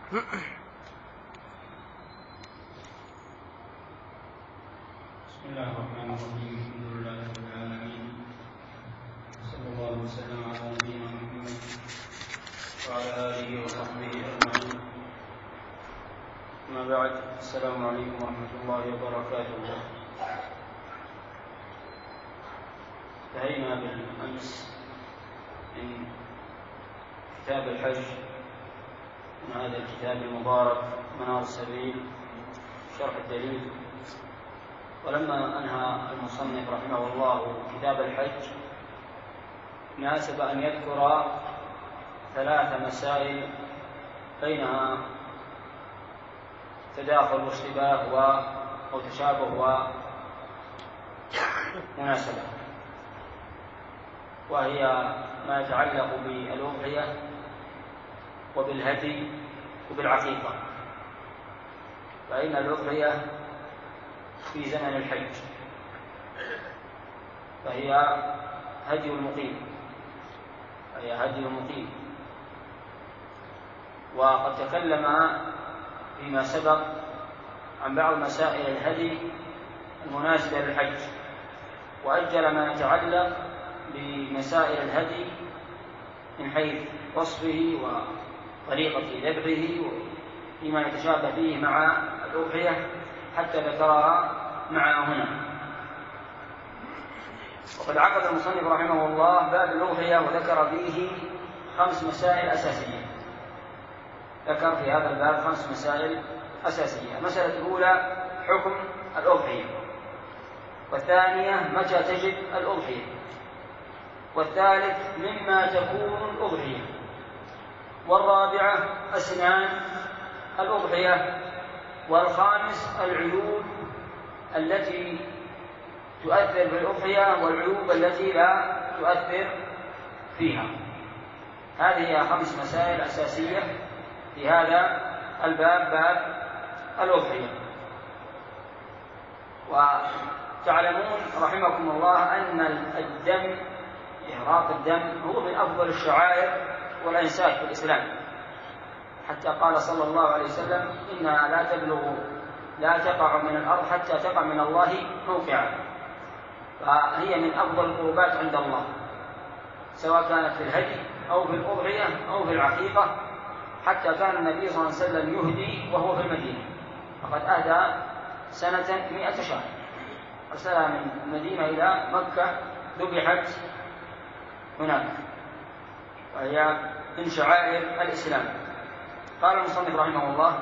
بسم الله الرحمن الرحيم. الحمد لله رب العالمين، صلى الله وسلم على نبينا محمد وعلى آله وصحبه أجمعين. أما بعد، السلام عليكم ورحمة الله وبركاته. انتهينا بالأمس من كتاب الحج، من هذا الكتاب المبارك منار السبيل شرح الدليل. ولما أنهى المصنف رحمه الله كتاب الحج ناسب أن يذكر 3 مسائل بينها تداخل واشتباه أو تشابه ومناسبة، وهي ما يتعلق بالأضحية وبالهدي وبالعقيقة. فإن الأضحية في زمن الحج فهي هدي المقيم، وقد تكلم فيما سبق عن بعض مسائل الهدي المناسبة للحج، وأجل ما يتعلق بمسائل الهدي من حيث وصفه وطريقة ذبحه وفيما يتشابه فيه مع الأضحية حتى ذكرها معنا هنا. وقد عقد المصنف رحمه الله باب الأضحية وذكر فيه 5 مسائل أساسية. ذكر في هذا الباب 5 مسائل أساسية. المسألة الأولى حكم الأضحية، والثانية متى تجب الأضحية، والثالث مما تكون الأضحية، والرابعة أسنان الأضحية، والخامس العيوب التي تؤثر في الأضحية والعيوب التي لا تؤثر فيها. هذه هي 5 مسائل أساسية في هذا الباب، باب الأضحية. وتعلمون رحمكم الله أن الدم، إهراق الدم، هو من أفضل الشعائر والأنساك في الإسلام، حتى قال صلى الله عليه وسلم: إنها لا تقع من الأرض حتى تقع من الله موقعا. فهي من أفضل القربات عند الله، سواء كانت في الهدي أو في الأضحية أو في العقيقة. حتى كان النبي صلى الله عليه وسلم يهدي وهو في المدينة، فقد أهدى سنة 100 شهر، أرسلها من المدينة إلى مكة، ذبحت هناك، وهي من شعائر الإسلام. قال المصنف رحمه الله: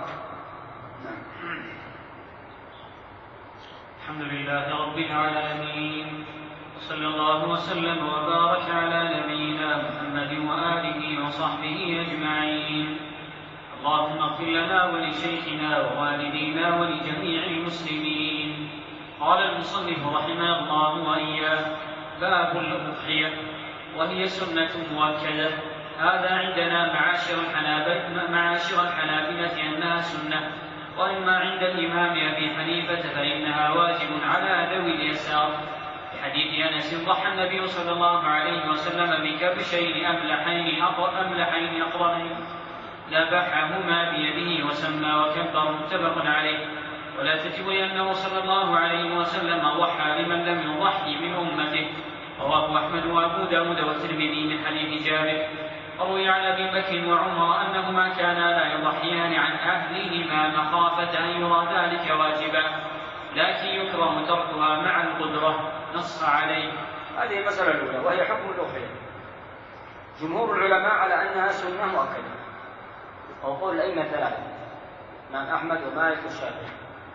الحمد لله رب العالمين، وصلى الله وسلم وبارك على نبينا محمد وآله وصحبه أجمعين. اللهم اغفر لنا ولشيخنا ووالدينا ولجميع المسلمين. قال المصنف رحمه الله وإياه: باب الأضحية، وهي سنة مؤكدة. هذا عندنا معاشر الحنابلة أنها سنة، وإما عند الإمام أبي حنيفة فإنها واجب على ذوي اليسار، في حديث أنس: ضحى النبي صلى الله عليه وسلم بكبشين أملحين أقرنين، ذبحهما بيده وسمى وكبر، متفق عليه. ولا تجب أنه صلى الله عليه وسلم ضحى لمن لم يضحي من أمته. رواه أحمد وأبو داود والترمذي من حديث جابر. روي عن أبي بكر وعمر أنهما كانا لا يضحيان عن أهلهما مخافة أن يرى ذلك واجبا، لكن يكره تركها مع القدرة، نص عليه. هذه المسألة الأولى، وهي حكم الأضحية. جمهور العلماء على أنها سنة مؤكدة، أو قول الأئمة 3: الإمام أحمد ومالك والشافعي.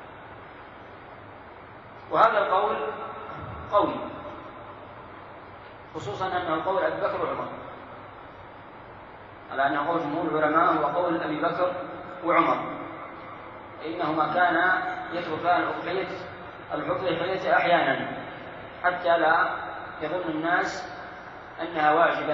وهذا القول قوي، خصوصا أنه قول أبي بكر وعمر، على أنه قول جمهور العلماء هو قول أبي بكر وعمر، إنهما كانا يتركان الأضحية أحيانا حتى لا يظن الناس أنها واجبة.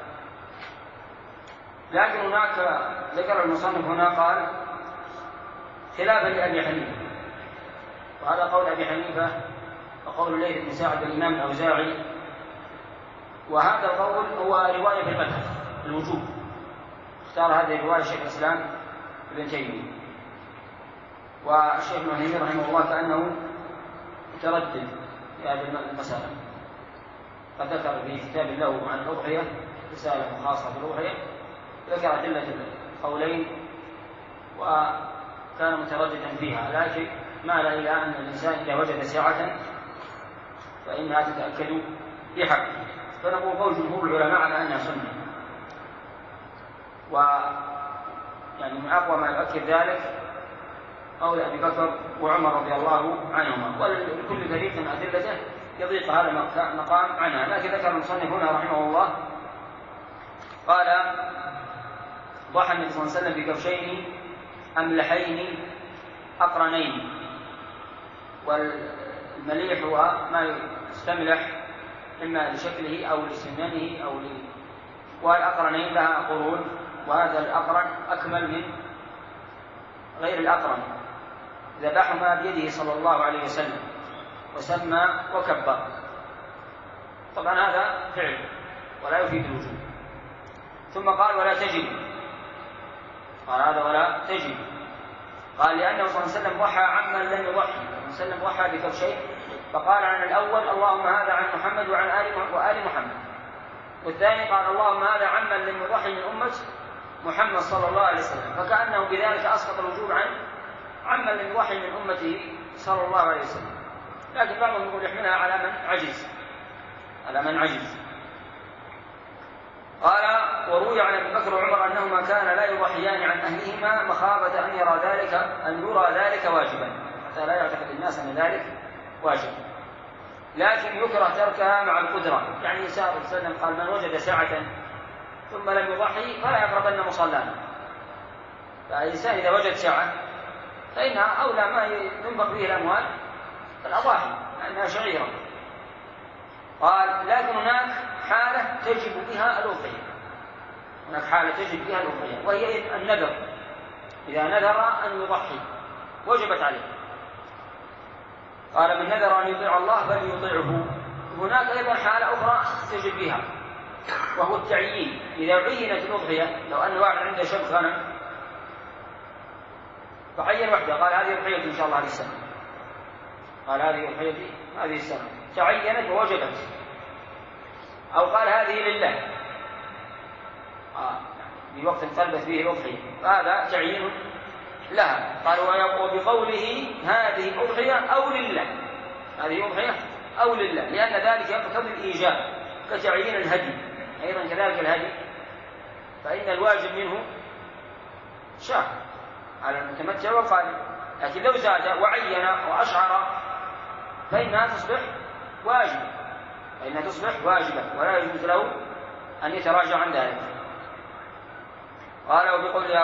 لكن هناك ذكر المصنف هنا قال: خلافا لأبي حنيفة، وهذا قول أبي حنيفة وقول الليث بن سعد والإمام الأوزاعي. وهذا القول هو رواية في المذهب الوجوب، اختار هذه الرواية شيخ الإسلام ابن تيمية. والشيخ ابن تيمية رحمه الله كأنه متردد في هذه المسألة، قد ذكر في كتاب له عن الأضحية رسالة خاصة بالأضحية ذكر أدلة القولين وكان مترددا فيها، لكن مال إلى أن الإنسان إذا وجد سعة فإنها تتأكد بحقه، فنقول قول جمهور العلماء على أنها سنة. ويعني من أقوى ما يؤكد ذلك قول أبي بكر وعمر رضي الله عنهما، ولكل فريق من أدلته يضيق هذا المقام عنها. لكن ذكر المصنف هنا رحمه الله قال ضحى النبي صلى الله عليه وسلم بكبشين أملحين أقرنين، والمليح هو ما يستملح إما لشكله أو لسنانه والأقرنين لها قرون، وهذا الأقرن أكمل من غير الأقرن. ذبحهما بيده صلى الله عليه وسلم وسمى وكبر. طبعا هذا فعل ولا يفيد الوجوب. ثم قال ولا تجب، قال هذا ولا تجب، قال لأنه صلى الله عليه وسلم ضحى عمن لم يضحي، صلى الله عليه وسلم ضحى بكبشين، فقال عن الأول اللهم هذا عن محمد وعن آل محمد، والثاني قال اللهم هذا عمن لم يضحي من أمة محمد صلى الله عليه وسلم، فكأنه بذلك أسقط الوجوب عمن لم يضحي من أمته صلى الله عليه وسلم. لكن بعضهم يقول يحملها على من عجز. قال وروي عن ابي بكر وعمر انهما كانا لا يضحيان عن اهلهما مخافه ان يرى ذلك واجبا، حتى لا يعتقد الناس ان ذلك واجب، لكن يكره تركها مع القدره. يعني النبي صلى الله عليه وسلم قال من وجد ساعه ثم لم يضحي فلا يقربن مصلانا. فالانسان اذا وجد ساعه فانها اولى ما ينفق به الاموال الأضاحي لأنها شعيرة. قال لكن هناك حالة تجب بها الأضحية، وهي النذر. إذا نذر أن يضحي وجبت عليه. قال من نذر أن يطيع الله فليطيعه. هناك أيضا حالة أخرى تجب بها وهو التعيين. إذا عينت الأضحية، لو أن واحد عنده شبك غنم فعين وحده قال هذه أضحيتي إن شاء الله هذه السنة، قال هذه أضحيتي هذه السنة، تعينت ووجبت. أو قال هذه لله في وقت قلبت فيه الأضحية، فهذا تعيين لها. قال وبقوله هذه أضحية أو لله، هذه أضحية أو لله، لأن ذلك يقتضي الإيجاب كتعيين الهدي. أيضا كذلك الهدي فإن الواجب منه شاة على المتمتع والقارن، لكن لو زاد وعين وأشعر فإنها تصبح واجبة ولا يجوز له أن يتراجع عن ذلك. قال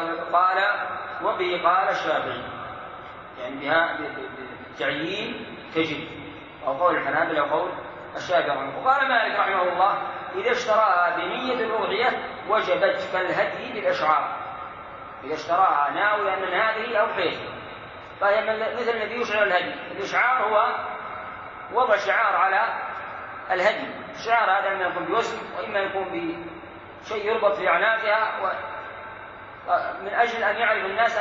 وبه قال الشافعي، يعني بها بالتعيين تجب، أو قول الحنابلة وقول الشافعي. وقال مالك رحمه الله إذا اشتراها بنية الأضحية وجبت كالهدي بالأشعار، إذا اشتراها ناويا من هذه أضحيته فهي مثل الذي يشعر الهدي. الإشعار هو وضع شعار على الهدي. الشعار هذا إما يكون بوزن وإما يكون بشيء يربط في أعناقها من أجل أن يعرف الناس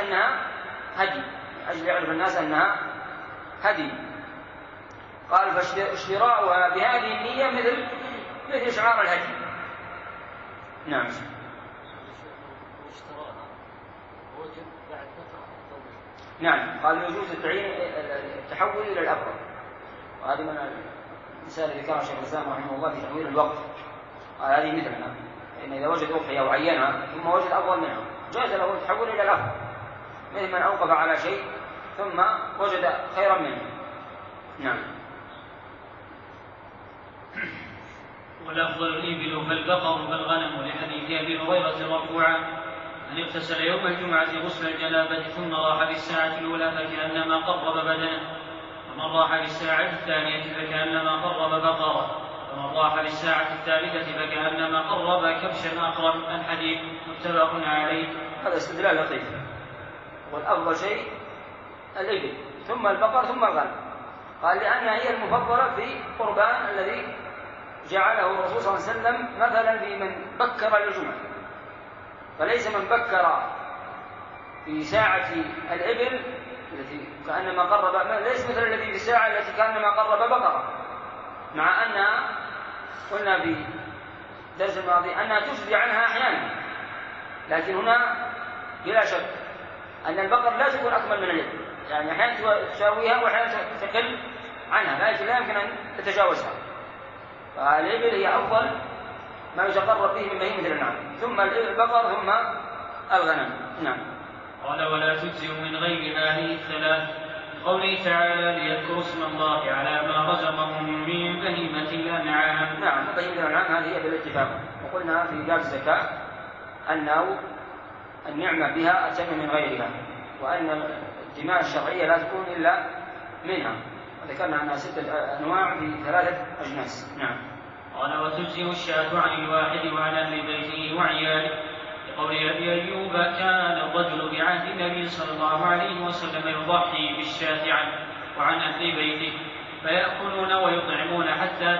أنها هدي، قال فاشتراؤها بهذه النية مثل شعار الهدي. نعم. نعم. قال يجوز التحول إلى الأقرب، وهذه من المثال اللي ذكرها شيخ الإسلام رحمه الله في تحويل الوقت. قال هذه مثلنا، إن إذا وجد أضحية وعينها ثم وجد أفضل منها جاز له التحول إلى الأفضل، مثل من أوقف على شيء ثم وجد خيرا منه. نعم. والأفضل الإبل فالبقر فالغنم، لحديث أبي هريرة مرفوعا من اغتسل يوم الجمعة غسل الجنابة ثم راح بالساعة الأولى فكأنما قرب بدنه، ومن راح بالساعة الثانية فكأنما قرب بقرة، ومن راح بالساعة الثالثة فكأنما قرب كبشا أقرب. الحديث متفق عليه. هذا استدلال لطيف. والأفضل شيء الإبل ثم البقر ثم الغنم، قال لأنها هي المفضلة في قربان الذي جعله الرسول صلى الله عليه وسلم مثلا في من بكر للجمعة، فليس من بكر في ساعة الإبل التي كأنما قرب، ليس مثل الذي في الساعة التي كأنما قرب بقرة، مع أنها قلنا في الدرس الماضي أنها تجزي عنها أحيانا، لكن هنا بلا شك أن البقر لا تكون أكمل من الإبل، يعني أحيانا تساويها وأحيانا تقل عنها، لكن لا يمكن أن تتجاوزها. فالإبل هي أفضل ما يتقرب به من بهيمة الأنعام، ثم البقر ثم الغنم. نعم. قال ولا تجزئ من غير هذه الثلاث، قوله تعالى ليذكروا اسم الله على ما رزقهم من بهيمة الأنعام. نعم، بهيمة الأنعام هذه هي بالاتفاق، وقلنا في باب الزكاة أنه النعمة بها أتم من غيرها، وأن الدماء الشرعية لا تكون إلا منها، وذكرنا أنها 6 أنواع في 3 أجناس. نعم. قال وتجزئ الشاة عن الواحد وعن أهل بيته وعياله، لقول أبي أيوب كان الرجل بعهد النبي صلى الله عليه وسلم يضحي بالشاة عنه وعن أهل بيته فيأكلون ويطعمون حتى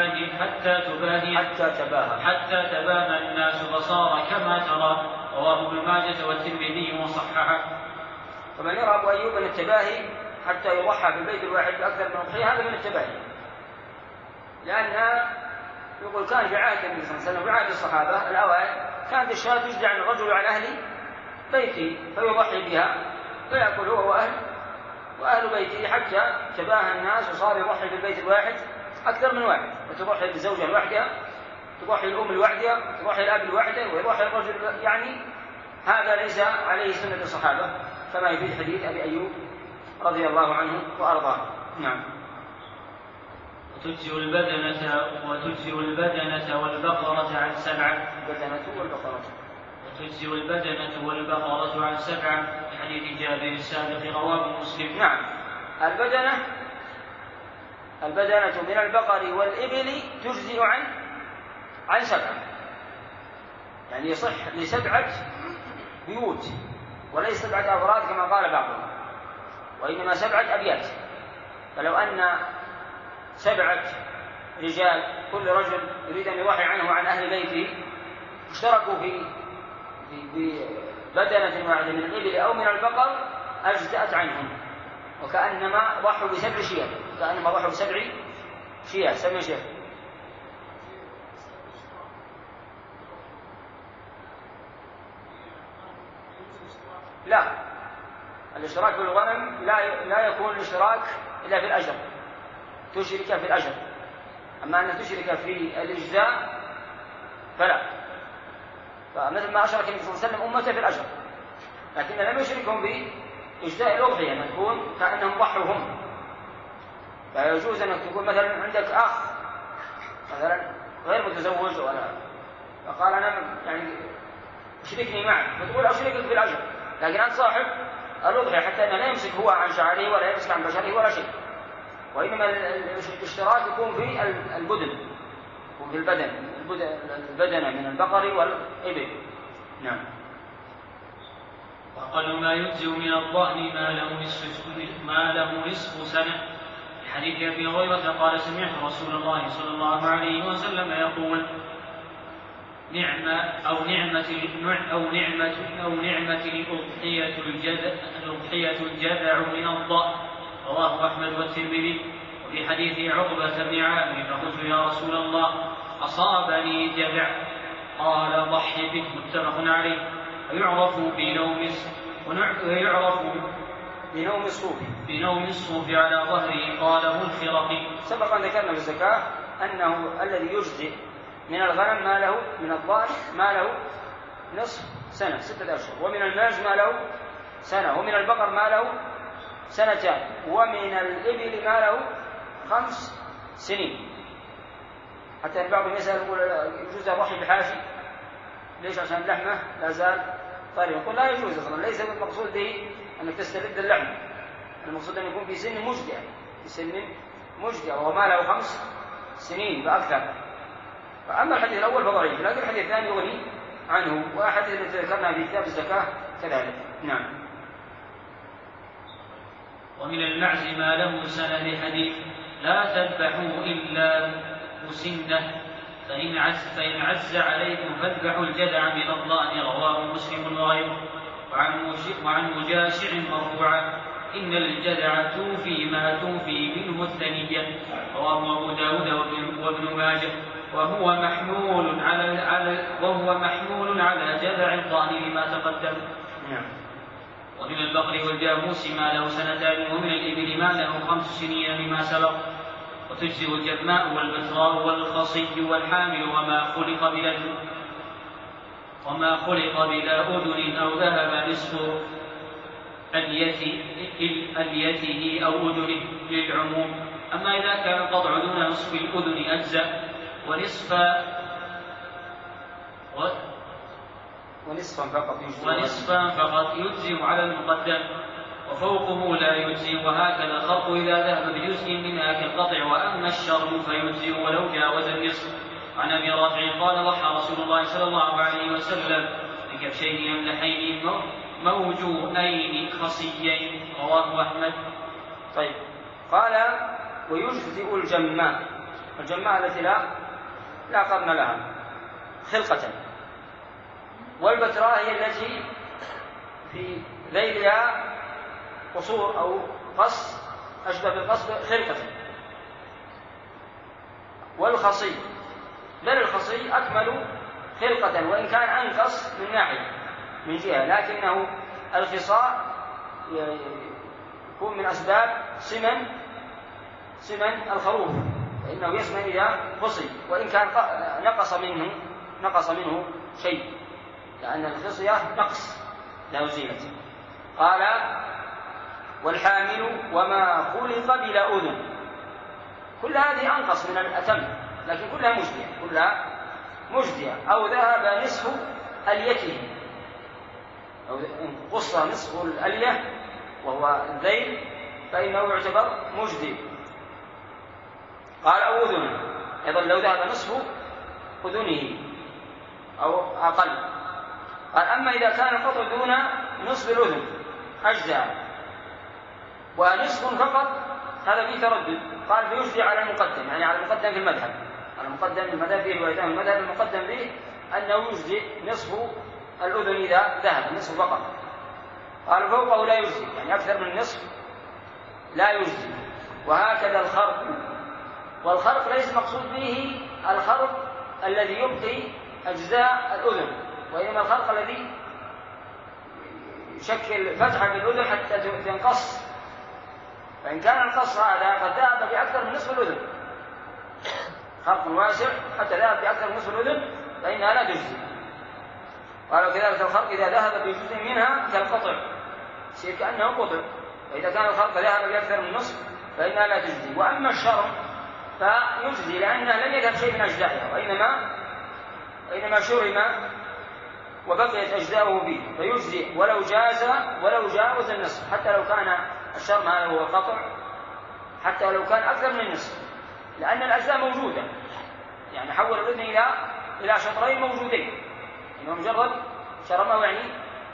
تباهى الناس فصار كما ترى، رواه ابن ماجه والترمذي وصححه. ومن يرى أبو أيوب أن التباهي حتى يضحى في البيت الواحد بأكثر من أضحية، هذا من التباهي، لأن يقول كان في عهد النبي صلى الله عليه وسلم وعهد الصحابة الأوائل كانت الشاة تجزي عن الرجل وعن أهل بيته فيضحي بها فيأكل هو وأهل بيته حتى تباهى الناس وصار يضحي في البيت الواحد أكثر من واحد، وتضحي الزوجة الواحدة، تضحي الأم الواحدة، تضحي الأب الواحدة، ويضحي الرجل، يعني هذا ليس عليه سنة الصحابة كما يفيد حديث أبي أيوب رضي الله عنه وأرضاه. نعم. وتجزئ البدنة والبقرة عن 7. وتجزئ البدنة والبقرة عن 7 حديث جابر السابق رواه مسلم. نعم. البدنة من البقر والإبل تجزئ عن 7، يعني يصح ل7 بيوت وليس 7 أفراد كما قال بعضهم، وإنما 7 أبيات. فلو أن 7 رجال كل رجل يريد أن يضحي عنه وعن أهل بيته اشتركوا في بدنة واحدة من الإبل أو من البقر أجزأت عنهم، وكأنما ضحوا ب7 شياه، كأنما ضحوا ب7 شياه. 7 شياه. لا، الاشتراك في الغنم لا يكون الاشتراك إلا في الأجر، تشرك في الأجر، أما أن تشرك في الإجزاء فلا. فمثل ما أشرك النبي صلى الله عليه وسلم أمته في الأجر، لكن لم يشركهم بإجزاء الأضحية، أن تكون كأنهم ضحوا هم. فيجوز أنك تكون مثلا عندك أخ مثلا غير متزوج فقال أنا يعني اشركني معك، فتقول أشركك في الأجر، لكن أنت صاحب الأضحية، حتى أنه لا يمسك هو عن شعره ولا يمسك عن بشره ولا شيء، وإنما الاشتراك يكون في البدن وفي البدنة من البقر والإبل. نعم. وأقل ما يجزئ من الضأن ما له نصف سنة. حديث أبي هريرة قال سمعت رسول الله صلى الله عليه وسلم يقول نعمة الأضحية الجذع من الضأن، رواه أحمد والترمذي. وفي حديث عقبة بن عامر فقلت يا رسول الله أصابني جذع، قال ضحي به، متفق عليه. ويعرف بنوم الصوف على ظهره، قاله الخرقي. سبق أن ذكرنا في الزكاة أنه الذي يجزئ من الغنم ما له، من الضأن ما له نصف سنة 6 أشهر، ومن الماعز ما له سنة، ومن البقر ما له 2 سنين، ومن الإبل ما له 5 سنين. حتى بعضهم يسأل يقول يجوز الضحي بحاشي، ليش؟ عشان اللحمة لا زال طري. يقول لا يجوز أصلا، ليس المقصود به أنك تسترد اللحم، المقصود أن يكون في سن مجدئة، وهو ما له 5 سنين فأكثر. فأما الحديث الأول فضعيف، لكن الحديث الثاني يغني عنه، وأحاديث التي ذكرنا في كتاب الزكاة كذلك. نعم. ومن المعز ما له سنة لحديث لا تذبحوا إلا مسنة، فإن عز عليكم فاذبحوا الجذع من الضأن، رواه مسلم وغيره. وعن مجاشع مرفوعا: إن الجدع توفي ما توفي منه الثنية. رواه أبو داود وابن ماجه. وهو محمول على جدع الضأن لما تقدم. ومن البقر والجاموس ما له 2 ومن الإبل ما له 5 سنين لما سبق. وتجزئ الجماء والبتراء والخصي والحامل وما خلق بلا أذن أو ذهب نصف أليته أو أذنه للعموم. أما إذا كان القطع دون نصف الأذن أجزأ ونصفا فقط يجزئ على المقدم، وفوقه لا يجزئ. وهكذا الخلق إذا ذهب بجزء منها كالقطع. وأما الشرب فيجزئ ولو جاوز النصف. عن أبي رافع قال: ضحى رسول الله صلى الله عليه وسلم بكبشين يملحين موجوئين خصيين. رواه أحمد. طيب، قال: ويجزئ الجماء التي لا قرن لها خلقة، والبتراء هي التي في ذيلها قصور أو قص أشبه بالقص خلقة، والخصي بل الخصي أكمل خلقة وإن كان أنقص من ناحية من جهة، لكنه الخصاء يكون من أسباب سمن الخروف، فإنه يسمن إذا خصي وإن كان نقص منه شيء، لأن الخصية نقص لا زينة. قال: والحامل وما خلق بلا أذن. كل هذه أنقص من الأتم، لكن كلها مجزية. أو ذهب نصف أليته، أو قص نصف الألية وهو الذيل فإنه يعتبر مجزي. قال: أو أذن، أيضا لو ذهب نصف أذنه أو أقل. قال: أما إذا كان القطع دون نصف الأذن أجزاء، ونصف فقط هذا فيه تردد. قال: فيجزي على المقدم، يعني على المقدم في المذهب. فيه روايتان في المذهب، المقدم به أنه يجزي نصف الأذن إذا ذهب نصف فقط. قال: فوقه لا يجزي، يعني أكثر من النصف لا يجزي. وهكذا الخرق، والخرق ليس مقصود به الخرق الذي يبقي أجزاء الأذن، وإنما الخرق الذي يشكل فتحة في الأذن حتى تنقص. فإن كان القص هذا قد ذهب بأكثر من نصف الأذن، خرق واسع حتى ذهب بأكثر من نصف الأذن، فإنها لا تجزي. قالوا كذلك الخرق إذا ذهب بجزء منها كالقطع، يصير كأنه قطع. وإذا كان الخرق ذهب بأكثر من نصف فإنها لا تجزي. وأما الشرم فيجزي، لأنه لم يذهب شيء من أجزائها، وإنما شرم وبقيت أجزاؤه به، فيجزي ولو جاوز النصف، حتى لو كان الشرم هذا هو القطع، حتى لو كان أكثر من النصف، لأن الأجزاء موجودة. يعني حول الأذن إلى شطرين موجودين، إنه مجرد شرمه يعني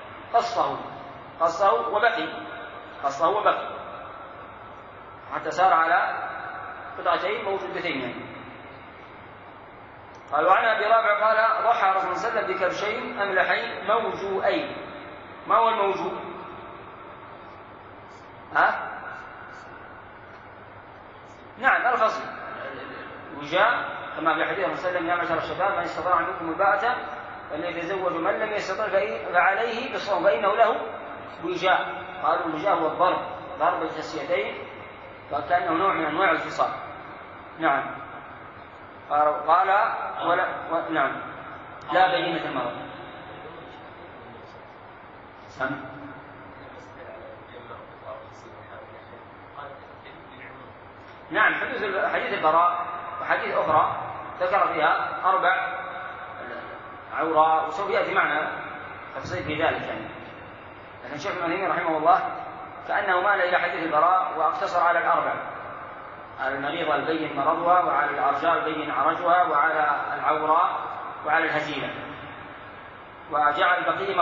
قصه وبقي حتى صار على قطعتين موجودتين يعني. قال: وعن أبي رافع قال: ضحى رسول الله صلى الله عليه وسلم بكبشين أملحين موجوئين. ما هو الموجوء؟ نعم، الخصي وجاء، كما في حديث صلى الله عليه وسلم: يا معشر الشباب من استطاع منكم الباءة فليتزوج، من لم يستطع فعليه بالصوم فإنه له وجاء. قالوا الوجاء هو ضرب الخصيتين، فكأنه نوع من أنواع الفصال. نعم. قال: نعم، لا بينة المرض. نعم، حديث البراء وحديث أخرى ذكر فيها 4 عوراء، وسوف يأتي معنا تفصيل في ذلك يعني. لكن الشيخ ابن تيمية رحمه الله كأنه مال إلى حديث البراء واقتصر على 4: على المريضة البين مرضها، وعلى العرجاء البين عرجها، وعلى العوراء، وعلى الهزيلة، وجعل البقية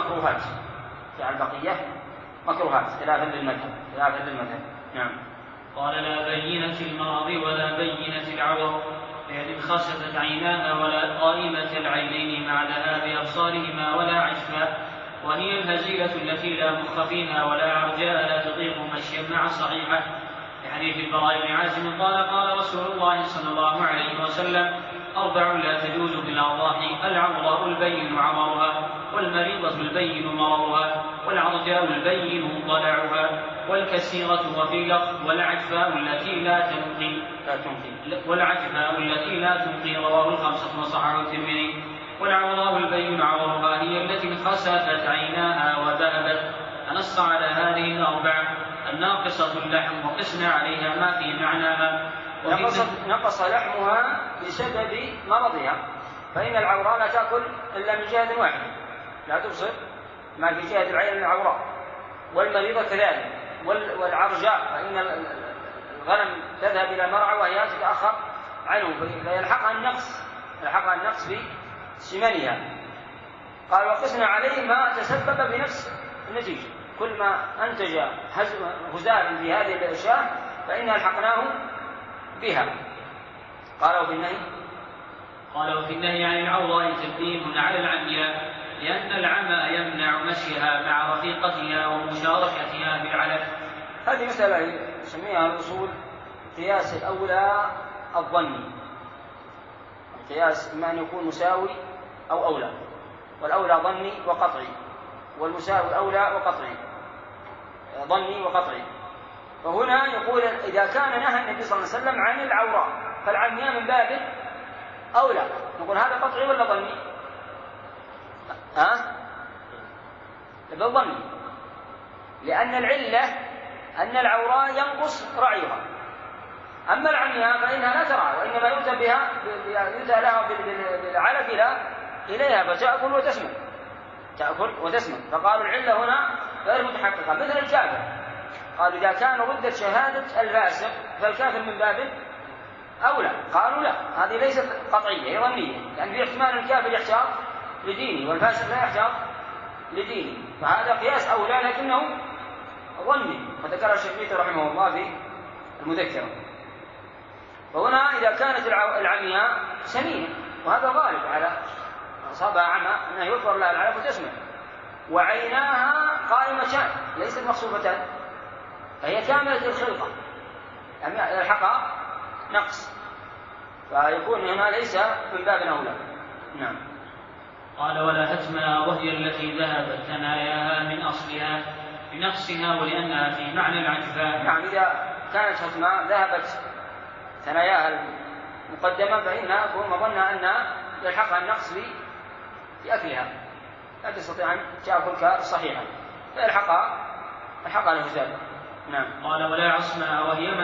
مكروهات خلافا للمذهب. نعم. قال: لا بينة المرض ولا بينة العور، فإن خشفت عيناها ولا قائمة العينين مع ذهاب أبصارهما ولا عشفاء، وهي الهزيلة التي لا مخ فيها ولا عرجاء لا تطيق مشيا مع صحيحة. لحديث البراء بن عازم قال قال رسول الله صلى الله عليه وسلم: 4 لا تجوز بالأضاحي: العوراء البين عمرها، والمريضة البين مرضها، والعرجاء البين ضلعها، والكسيرة وفي لفظ والعجفاء التي لا تنقي رواه الخمسة وصححه الترمذي. والعوراء البين عورها هي التي خسفت عيناها وذهبت. فنص على هذه الأربعة الناقصة اللحم وقسنا عليها ما في معناها. نقص لحمها بسبب مرضها، فإن العوراء لا تأكل إلا من جهة واحدة، لا تبصر ما في جهة العين من العوراء. والمريضة كذلك. والعرجاء فإن الغنم تذهب إلى المرعى وهي تتأخر عنه فيلحقها النقص في سمنها. قال: وقسنا عليه ما تسبب بنفس النتيجة، كل ما أنتج هزالا في هذه الأشياء فإنا الحقناه بها. قالوا في النهي عن العوراء تقديم على العمياء، لأن العمى يمنع مشيها مع رفيقتها ومشاركتها بالعلف. هذه مسألة يسميها الأصول قياس الأولى الظني. القياس إما أن يكون مساوي أو أولى، والأولى ظني وقطعي، والمساوي أولى وقطعي ظني وقطعي. فهنا يقول: إذا كان نهى النبي صلى الله عليه وسلم عن العوراء فالعمياء من باب أولى. نقول هذا قطعي ولا ظني؟ ظني، لأن العلة أن العوراء ينقص رعيها. أما العمياء فإنها لا ترعى، وإنما يؤتى لها بالعلف إليها فتأكل وتسمن. فقالوا العلة هنا غير متحققة، مثل الكافر. قالوا: إذا كان ردت شهادة الفاسق فالكافر من باب أولى. قالوا: لا، هذه ليست قطعية، هي ظنية، لأن في احتمال الكافر يحتاط لدينه والفاسق لا يحتاط لدينه، فهذا قياس أولى لكنه ظني، وذكر الشنقيطي رحمه الله في المذكرة. فهنا إذا كانت العمياء سمينة، وهذا غالب على أصابها عمى أنها يظهر لها العلف وتسمن، وعيناها قائمتان ليست مخصوفتان، فهي كاملة الخلقة يلحقها نقص، فيكون هنا ليس من باب أولى. نعم. قال: ولا هتمها وهي التي ذهبت ثناياها من أصلها بنقصها ولأنها في معنى العجفاء. نعم، إذا كانت هتمها ذهبت ثناياها المقدمة فإنها يكون مظنة أن يلحقها النقص في أكلها، لا تستطيع أن تأكل كالصحيحة فيلحقها الهزال. نعم. قال: ولا عصمها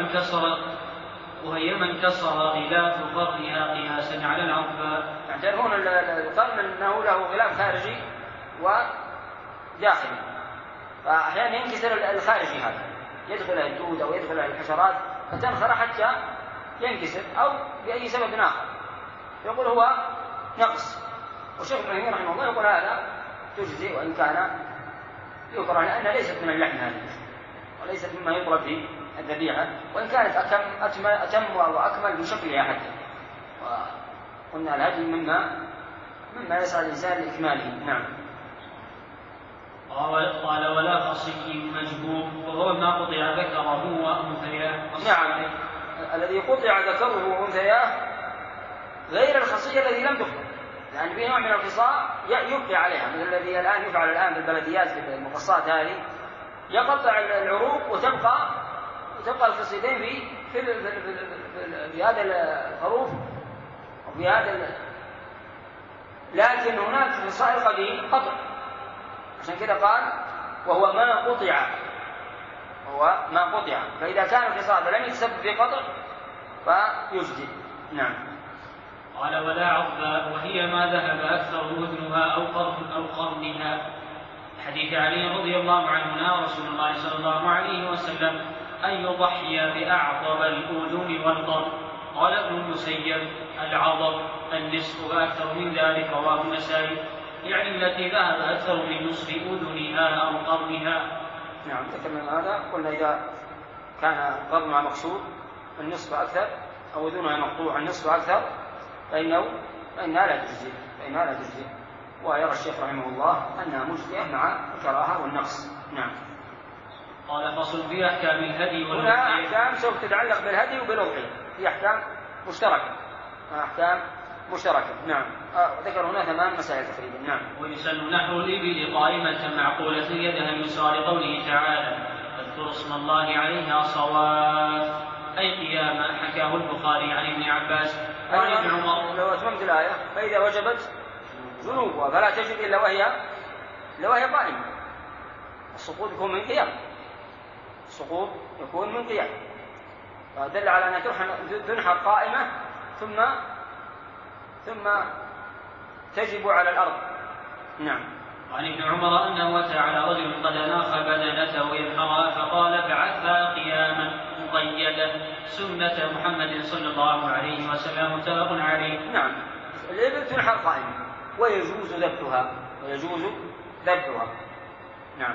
وهي من كسر غلاف ظهرها قياسا على العرفاء. يعتبرون القرن أنه له غلاف خارجي وداخلي، فأحيانا ينكسر الخارجي هذا، يدخل الدود أو يدخل الحشرات فتنخر حتى ينكسر أو بأي سبب آخر، يقول هو نقص. والشيخ ابن عثيمين رحمه الله يقول هذا تجزي، وإن كان يكره لأن ليست من اللحم هذه، وليست مما يطلب في الذبيحة، وإن كانت أتم وأكمل بشكلها حتى. وقلنا الهدي مما يسعى الإنسان لإكماله. نعم. قال: ولا خصي مجبور، وهو ما قطع ذكره وأنثياه. نعم، الذي قطع ذكره وأنثياه غير الخصية الذي لم تقطع، يعني في نوع من الخصاء يبقي عليها، مثل الذي يفعل الآن في البلديات في المقصات هذه، يقطع العروق وتبقى الخصيتين في هذا الخروف وفي هذا لكن هناك في الخصاء القديم قطع، عشان كده قال: وهو ما قطع، فإذا كان الخصاء لم يتسبب في قطع فيجزي. نعم. قال: ولا عظى، وهي ما ذهب أكثر أذنها أو قرنها. حديث علي رضي الله عنه: نهى رسول الله صلى الله عليه وسلم أن يضحي بأعظم الأذن والقرن. قال ابن المسيب: العظم النصف وأكثر من ذلك، رواه النسائي، يعني التي ذهب أكثر من نصف أذنها أو قرنها. نعم، ذكرنا هذا. قلنا إذا كان قرنها مكسور النصف أكثر أو أذنها مقطوع النصف أكثر فإنها لا تجزي. ويرى الشيخ رحمه الله أنها مجزية مع الكراهة والنقص. نعم. قال فصل في أحكام الهدي هنا أحكام سوف تتعلق بالهدي وبالأضحية، في أحكام مشتركة. نعم. ذكر هنا 8 مسائل تقريبا. نعم. ويسن نحو الإبل قائمة معقولة يدها اليسرى لقوله تعالى اذكروا اسم الله عليها صواف، أي قياما، حكاه البخاري عن ابن عباس وعن ابن عمر. لو أتممت الآية فإذا وجبت جنوبها فلا تجد إلا وهي قائمة. السقوط يكون من قيام، فدل على أنها تنحر قائمة ثم تجب على الأرض. نعم. وعن ابن عمر أنه أتى على رجل قد أناخ بدنته ينحرها فقال بعثها قياما مقيدة سنة محمد صلى الله عليه وسلم، متفق عليه. نعم. الإبل تنحر قائمة ويجوز ذبحها. نعم.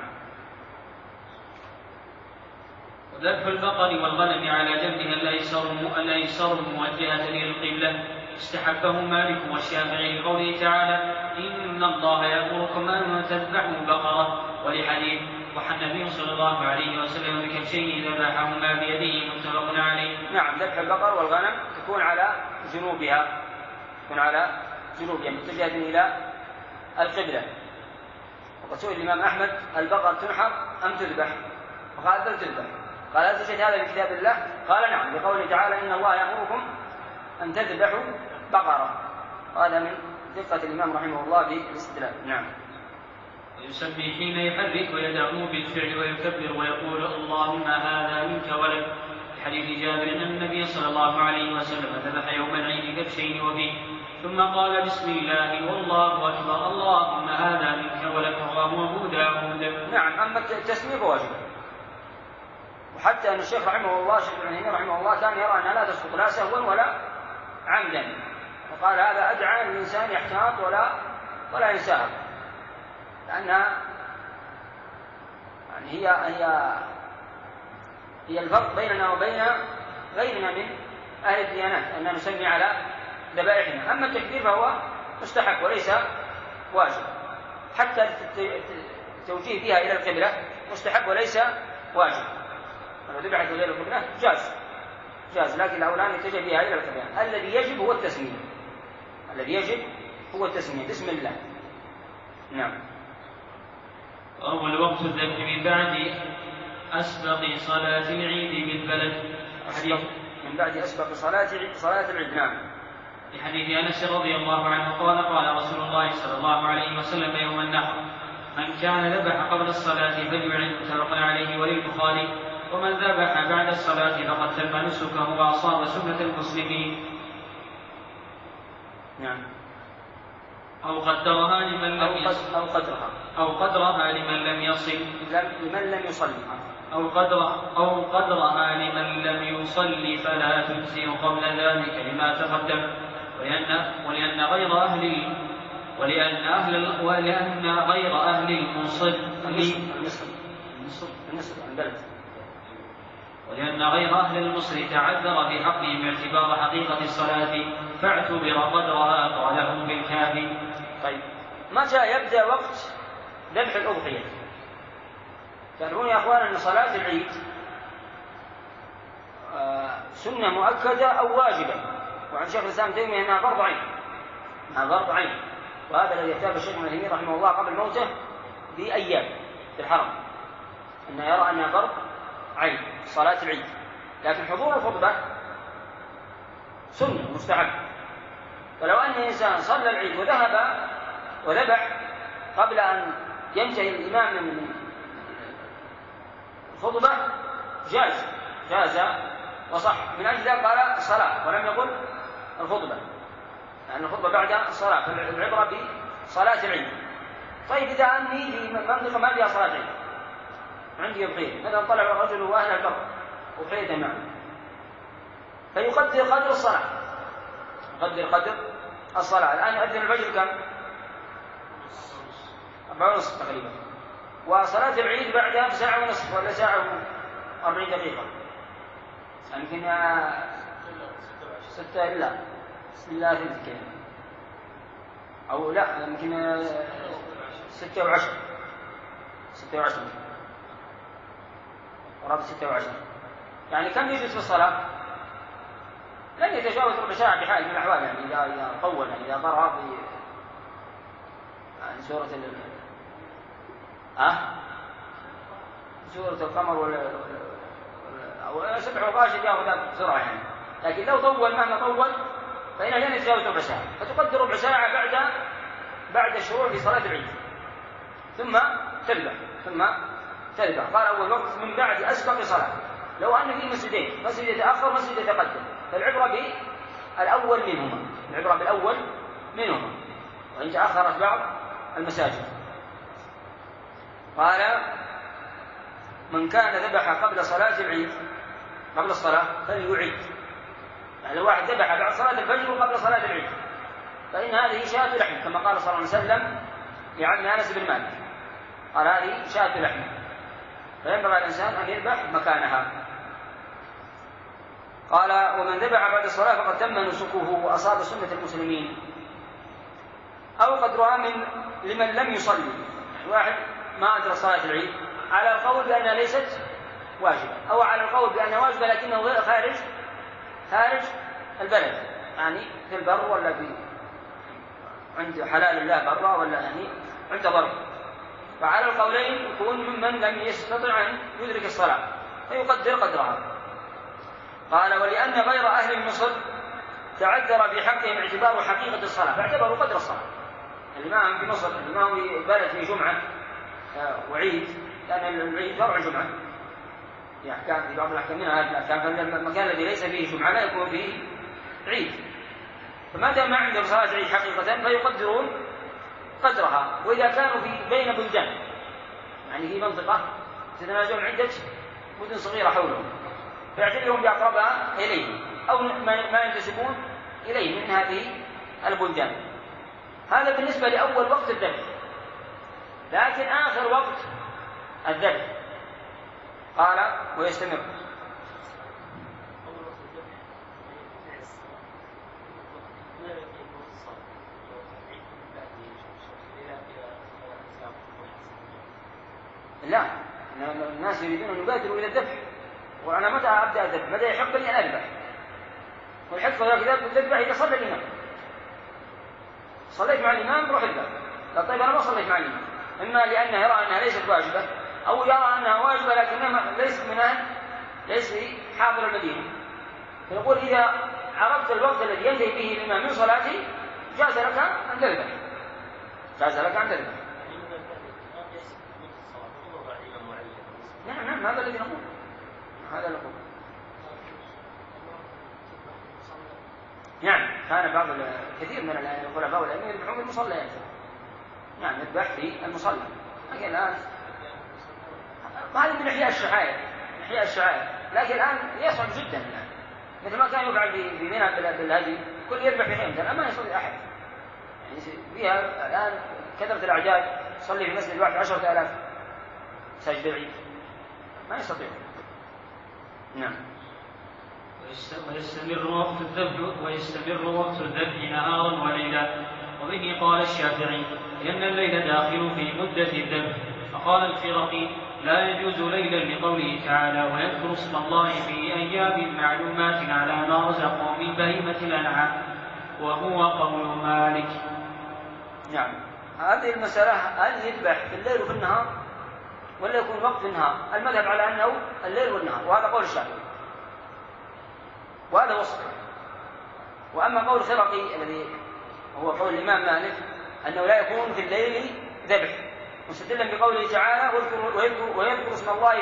وذبح البقر والغنم على جنبها الأيسر موجهة إلى القبلة استحبه مالك والشافعي لقوله تعالى إن الله يأمركم أن تذبحوا بقرة، ولحديث وحى النبي صلى الله عليه وسلم بكبشين ذبحهما بيده، متفق عليه. نعم. ذبح البقر والغنم تكون على جنوبها متجهة إلى القبلة. وقد سئل الإمام أحمد البقر تنحر أم تذبح؟ فقال بل تذبح. قال هل تجد هذا في كتاب الله؟ قال نعم، لقوله تعالى إن الله يأمركم أن تذبحوا بقرة. هذا من دقة الإمام رحمه الله بالاستدلال. نعم. ويسمي حين يحرك ويدعو بالفعل ويكبر ويقول اللهم هذا منك ولك، حديث جابر أن النبي صلى الله عليه وسلم ذبح يوم العيد كبشين وفيه ثم قال بسم الله والله أكبر اللهم هذا منك ولك، رواه أبو داود. نعم. أما التسمية فواجب، وحتى أن الشيخ رحمه الله رحمه الله كان يرى أنها لا تسقط لا سهوا ولا عمدا، وقال هذا أدعى الإنسان يحتاط ولا ينساها، لأنها يعني هي الفرق بيننا وبين غيرنا من أهل الديانات أننا نسمي على ذبائحنا. أما التكبير فهو مستحب وليس واجب، حتى التوجيه بها إلى القبلة مستحب وليس واجب. لو ذبحت غير القبلة جاز، لكن الأولى أن يتجه بها إلى القبلة. الذي يجب هو التسمية بسم الله. نعم. أول وقت الذبح من بعد أسبق صلاة العيد بالبلد، من بعد أسبق صلاة العيد. نعم. لحديث أنس رضي الله عنه قال قال رسول الله صلى الله عليه وسلم يوم النحر من كان ذبح قبل الصلاة فليعد، متفق عليه. وللبخاري ومن ذبح بعد الصلاة فقد تم نسكه وأصاب سنة المسلمين. نعم. أو قدرها لمن لم يصل، أو قدرها لمن لم يصل، أو قدرها لمن لم يصلي فلا تجزئ قبل ذلك لما تقدم، ولأن غير أهل المصر تعذر في حقهم اعتبار حقيقة الصلاة فاعتبر قدرها، قاله بالكافي. طيب، متى يبدأ وقت ذبح الأضحية؟ تعرفون يا أخوان أن صلاة العيد سنة مؤكدة أو واجبة، وعن شيخ الإسلام تيمية أنها فرض عين، وهذا الذي يختار الشيخ ابن تيمية رحمه الله قبل موته بأيام في الحرم، أنه يرى أنها فرض عين صلاة العيد، لكن حضور الخطبة سنة مستحب. فلو أن الإنسان صلى العيد وذهب وذبح قبل أن ينتهي الإمام من الخطبة جاز وصح. من أجل ذلك قال الصلاة ولم يقل الخطبة، لأن الخطبة بعد الصلاة، فالعبرة بصلاة العيد. طيب، إذا أني في منطقة ما فيها صلاة عيد، عندي أضحية، مثلا طلع الرجل وأهل البر أضحية معه، فيقدر قدر الصلاة، الآن يؤذن الفجر كم؟ 4:30 تقريبا، وصلاة العيد بعدها بساعة ونصف ولا ساعة و40 دقيقة، يمكن 6 إلا ثلث كده أو لا يمكن 6 و10 قرابة 6 و10. يعني كم يجلس في الصلاة؟ لن يتجاوز ربع ساعة بحال من الأحوال، يعني إذا طول، يعني إذا قرأ في يعني سورة القمر أو سبع وغاشي يأخذ بسرعة يعني. لكن لو طول مهما طول فإنه لن يتجاوز ربع ساعة، فتقدر ربع ساعة بعد الشروع في صلاة العيد، ثم تربع. قال أول وقت من بعد أسبق صلاة. لو أن في مسجدين، مسجد يتأخر مسجد يتقدم، فالعبرة بالأول منهما وإن تأخرت بعض المساجد. قال من كان ذبح قبل صلاة العيد قبل الصلاة فليعيد. يعني لو واحد ذبح بعد صلاة الفجر وقبل صلاة العيد فإن هذه شاة لحم، كما قال صلى الله عليه وسلم لعم أنس بن مالك، قال هذه شاة لحم، فينبغي الإنسان أن يذبح مكانها. قال ومن ذبح بعد الصلاة فقد تم نسكه وأصاب سنة المسلمين، أو قد رأى لمن لم يصلي. واحد ما أدرك صلاة العيد على القول بأنها ليست واجبة، أو على القول بأنها واجبة لكنه خارج البلد، يعني في البر ولا عند حلال الله برا، ولا يعني عند بر، فعلى القولين يكون ممن لم يستطع أن يدرك الصلاة فيقدر قدرها. قال ولأن غير أهل مصر تعذر بحقهم اعتبار حقيقة الصلاة فاعتبروا قدر الصلاة. اللي معهم في مصر، اللي معهم في بلد في جمعة وعيد، لأن العيد فرع جمعة في أحكام، في بعض الأحكام منها هذه الأحكام، فالمكان الذي ليس فيه جمعة لا يكون فيه عيد، فما دام ما عندهم صلاة عيد حقيقة فيقدرون قدرها. وإذا كانوا بين بلدان، يعني في منطقة تتنازعون عدة مدن صغيرة حولهم، فيعتبرون بأقربها إليه أو ما ينتسبون إليه من هذه البلدان. هذا بالنسبة لأول وقت الذبح. لكن آخر وقت الذبح قال ويستمر. لا، الناس يريدون أن يبادروا إلى الذبح، وأنا متى أبدأ الذبح؟ متى يحق لي أن أذبح؟ والحق إذا تذبح إذا صلى الإمام. صليت مع الإمام روح اذبح. لا طيب أنا ما صليت مع الإمام، إما لأنه يرى أنها ليست واجبة، أو يرى أنها واجبة لكنها ليس في حاضر المدينة، فيقول إذا عرفت الوقت الذي ينتهي به الإمام من صلاته جاز لك أن تذبح. نعم هذا الذي نقول. نعم كان بعض كثير من الخلفاء والأئمة يذبحون في المصليات. نعم يذبح في المصلى. لكن الآن هذه من إحياء الشعائر، لكن الآن يصعب جدا الآن، مثل ما كان يفعل في منى بالهدي، كل يذبح في خيمة، الآن ما يصلي أحد. يعني فيها الآن كثرة الأعداد، يصلي في مسجد واحد 10,000 ساجد العيد، ما يستطيع. نعم. ويستمر وقت الذبح نهارا وليلا. وبه قال الشافعي لأن الليل داخل في مدة الذبح. فقال الفرقي لا يجوز ليلا لقوله تعالى ويذكر اسم الله في أيام معلومات على ما رزقهم من بهيمة الأنعام، وهو قول مالك. نعم هذه المسألة هل يذبح في الليل وفي النهار ولا يكون وقت في النهار؟ المذهب على أنه الليل والنهار، وهذا قول الشافعي وهذا وصف. وأما قول الخرقي الذي هو قول الإمام مالك أنه لا يكون في الليل ذبح، مستدلا بقوله تعالى ويذكر اسم الله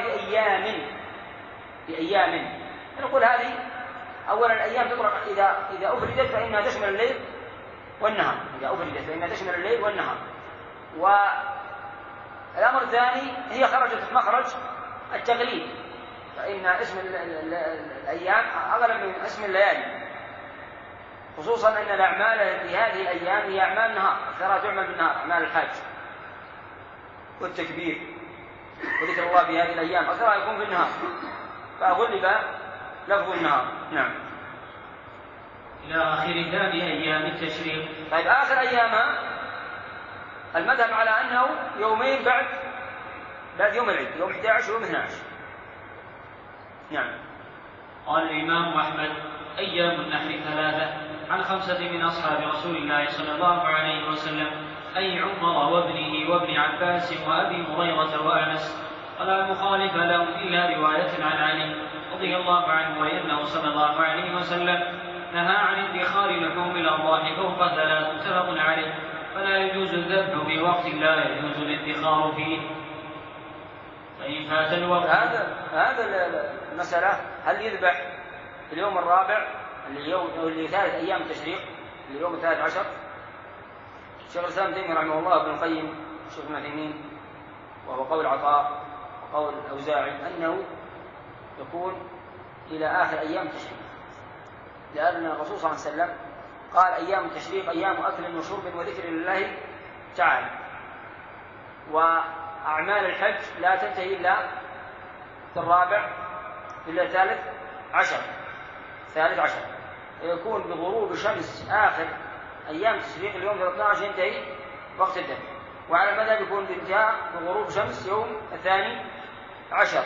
في أيام. نقول هذه أولا الأيام تطلق إذا أفردت فإنها تشمل الليل والنهار، والأمر الثاني هي خرجت مخرج التغليب، فإن اسم الأيام أغلب من اسم الليالي، خصوصا أن الأعمال في هذه الأيام هي أعمال نهار، ترى تعمل بالنهار، أعمال الحج والتكبير وذكر الله في هذه الأيام أكثرها يكون في النهار، فغلب لفظ النهار. نعم. إلى آخر ثاني أيام التشريق. طيب آخر أيام المذهب على أنه يومين بعد يوم العيد، يوم 11 ويوم 12. نعم. قال الإمام أحمد: أيام النحر 3 عن 5 من أصحاب رسول الله صلى الله عليه وسلم، أي عمر وابنه وابن عباس وأبي هريرة وأنس، ولا مخالف لهم إلا رواية عن علي رضي الله عنه، وإنه صلى الله عليه وسلم نهى عن ادخار لحوم الأرواح فوق 3، متفق عليه. فلا يجوز الذبح في وقت لا يجوز الادخار فيه، فإن فات الوقت. هذا المسألة، هل يذبح في اليوم الرابع اللي 3 أيام التشريق، اليوم 13؟ شيخ الإسلام تيمية رحمه الله، ابن القيم، شيخ ابن عثيمين، وهو قول عطاء وقول الأوزاعي، أنه يكون إلى آخر أيام التشريق، لأن الرسول صلى الله عليه وسلم قال: أيام التشريق أيام أكل وشرب وذكر لله تعالى، وأعمال الحج لا تنتهي إلا في الرابع إلا 13، يكون بغروب شمس آخر أيام التشريق اليوم 13 ينتهي وقت الذبح، وعلى المذهب يكون بانتهاء بغروب شمس يوم 12.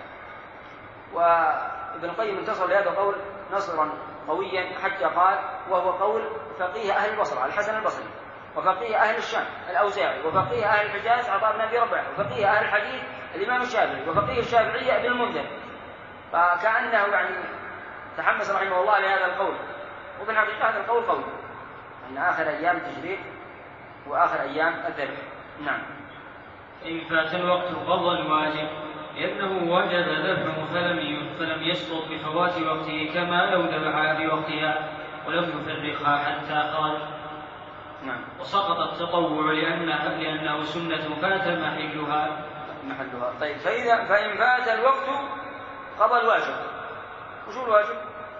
وابن القيم انتصر لهذا القول نصرا قويا، حتى قال: وهو قول فقيه أهل البصرة الحسن البصري، وفقيه أهل الشام الأوزاعي، وفقيه أهل الحجاز عطاء بن أبي رباح، وفقيه أهل الحديث الإمام الشافعي، وفقيه الشافعية ابن المنذر. فكأنه تحمس رحمه الله لهذا القول، وفي الحقيقة هذا القول قوي، أن آخر أيام التشريق وآخر أيام الذبح. نعم. إن فات الوقت قضى الواجب، لأنه وجب ذبحه فلم يسقط بفوات وقته، كما لو ذبحها في وقتها ولم يفرقها حتى قال. نعم. وسقط التطوع لأنه سنة فات محلها. طيب، فإن فات الوقت قضى الواجب. وشو الواجب؟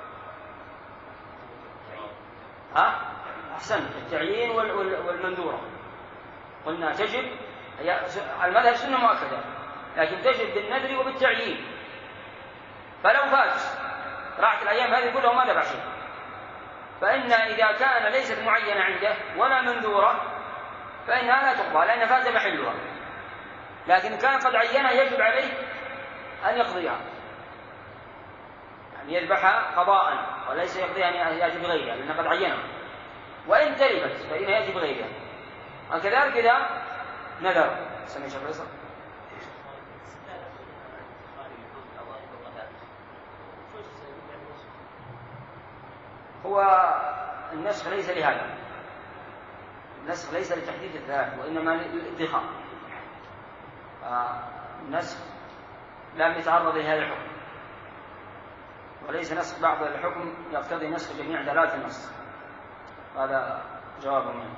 أحسن، التعيين والمندورة. قلنا تجب، المذهب سنة مؤكدة، لكن تجب بالنذر وبالتعيين. فلو فات راحت الأيام هذه كلها وما ذبح شيء، فإن إذا كان ليست معينة عنده ولا منذورة فإنها لا تقضى، لأن فات محلها. لكن كان قد عينها يجب عليه أن يقضيها، يعني يذبحها قضاء، وليس يقضيها أن يأتي بغيرها، لأنه قد عينها. وإن تلفت فإنها يأتي بغيرها. وكذلك إذا نذر. سمي شيخ فيصل. هو النسخ ليس لهذا، النسخ ليس لتحديد الذات، وإنما للادخار. النسخ لم يتعرض لهذا الحكم، وليس نسخ بعض الحكم يقتضي نسخ جميع دلالات النص. هذا جواب منه.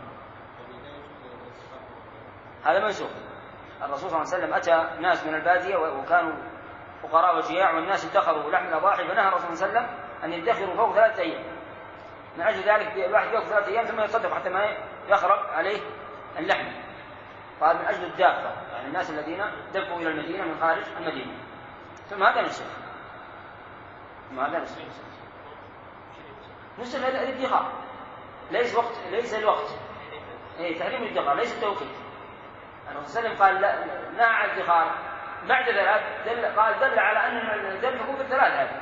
هذا منسوخ. الرسول صلى الله عليه وسلم أتى ناس من البادية وكانوا فقراء وجياع، والناس ادخروا لحم الأضاحي، فنهى الرسول صلى الله عليه وسلم أن يدخروا فوق 3 أيام. من أجل ذلك الواحد يأكل 3 أيام ثم يتصدق حتى ما يخرب عليه اللحم. قال: من أجل الدافة، يعني الناس الذين دفعوا إلى المدينة من خارج المدينة. ثم هذا نسخ. نسخ الادخار، ليس الوقت. تحريم الادخار ليس التوقيت. الرسول صلى الله عليه وسلم قال: نهى عن الادخار. بعد ذلك دل على أن الذبح يكون في ال3 هذه.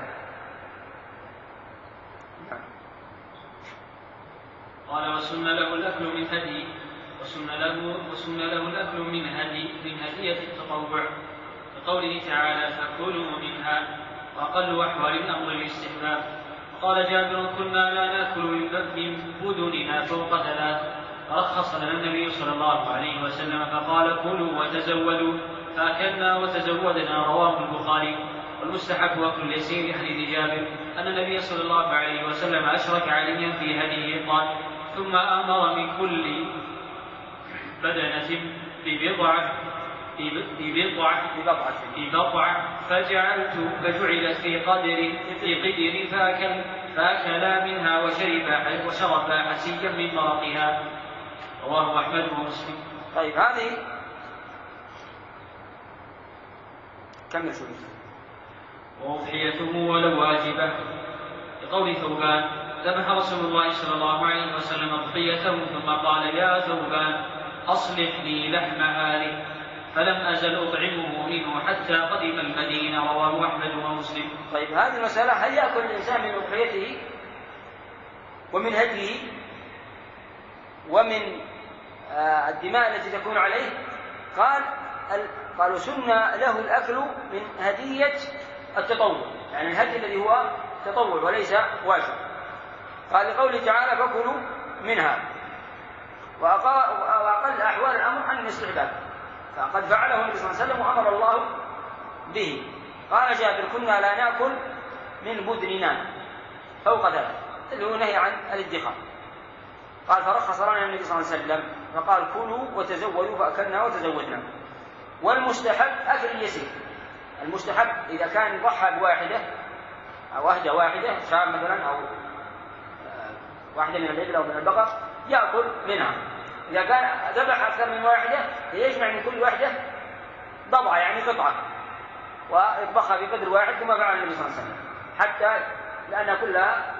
قال: وسن له الأكل من هدي، وسن له الأكل من هدية التطوع، لقوله تعالى: فكلوا منها، وأقل أحوال الأمر الاستحباب. قال جابر: كنا لا نأكل من بدنها فوق 3، فرخص لنا النبي صلى الله عليه وسلم فقال: كلوا وتزودوا، فأكلنا وتزودنا. رواه البخاري. والمستحب أكل اليسير حديث جابر أن النبي صلى الله عليه وسلم أشرك عليا في هديه، قال: ثم أمر من كل بدنة ببضعة فجعلت في قدر فأكلا منها وشربا حسيا من مرقها. رواه أحمد ومسلم. طيب، هذه كمل شو وأضحيته ولو واجبة، لقول ثوبان: ذبح رسول الله صلى الله عليه وسلم أضحيته ثم قال: يا ثوبان أصلح لي لحم هذه فلم أزل أطعمه منه حتى قدم المدينة. رواه أحمد ومسلم. طيب هذه المسألة: هل يأكل الإنسان من أضحيته ومن هديه ومن الدماء التي تكون عليه؟ قالوا سنة له الأكل من هدية التطوع، يعني الهدي الذي هو تطوع وليس واجب. قال لقوله تعالى: فكلوا منها. وأقل أحوال الأمر عن الاستحباب، فقد فعله النبي صلى الله عليه وسلم وأمر الله به. قال جابر: كنا لا نأكل من بدننا فوق ذلك، اللي هو نهي عن الادخار. قال: فرخص لنا النبي صلى الله عليه وسلم فقال: كلوا وتزودوا، فأكلنا وتزودنا. والمستحب أكل اليسير. المستحب إذا كان ضحى بواحدة أو أهدى واحدة، شاب مثلا أو واحدة من الإبل أو من البقر، يأكل منها. إذا كان ذبح أكثر من واحدة يجمع من كل واحدة ضبعة، يعني قطعة، ويطبخها في قدر واحد كما فعل النبي صلى الله عليه وسلم، حتى لأن كلها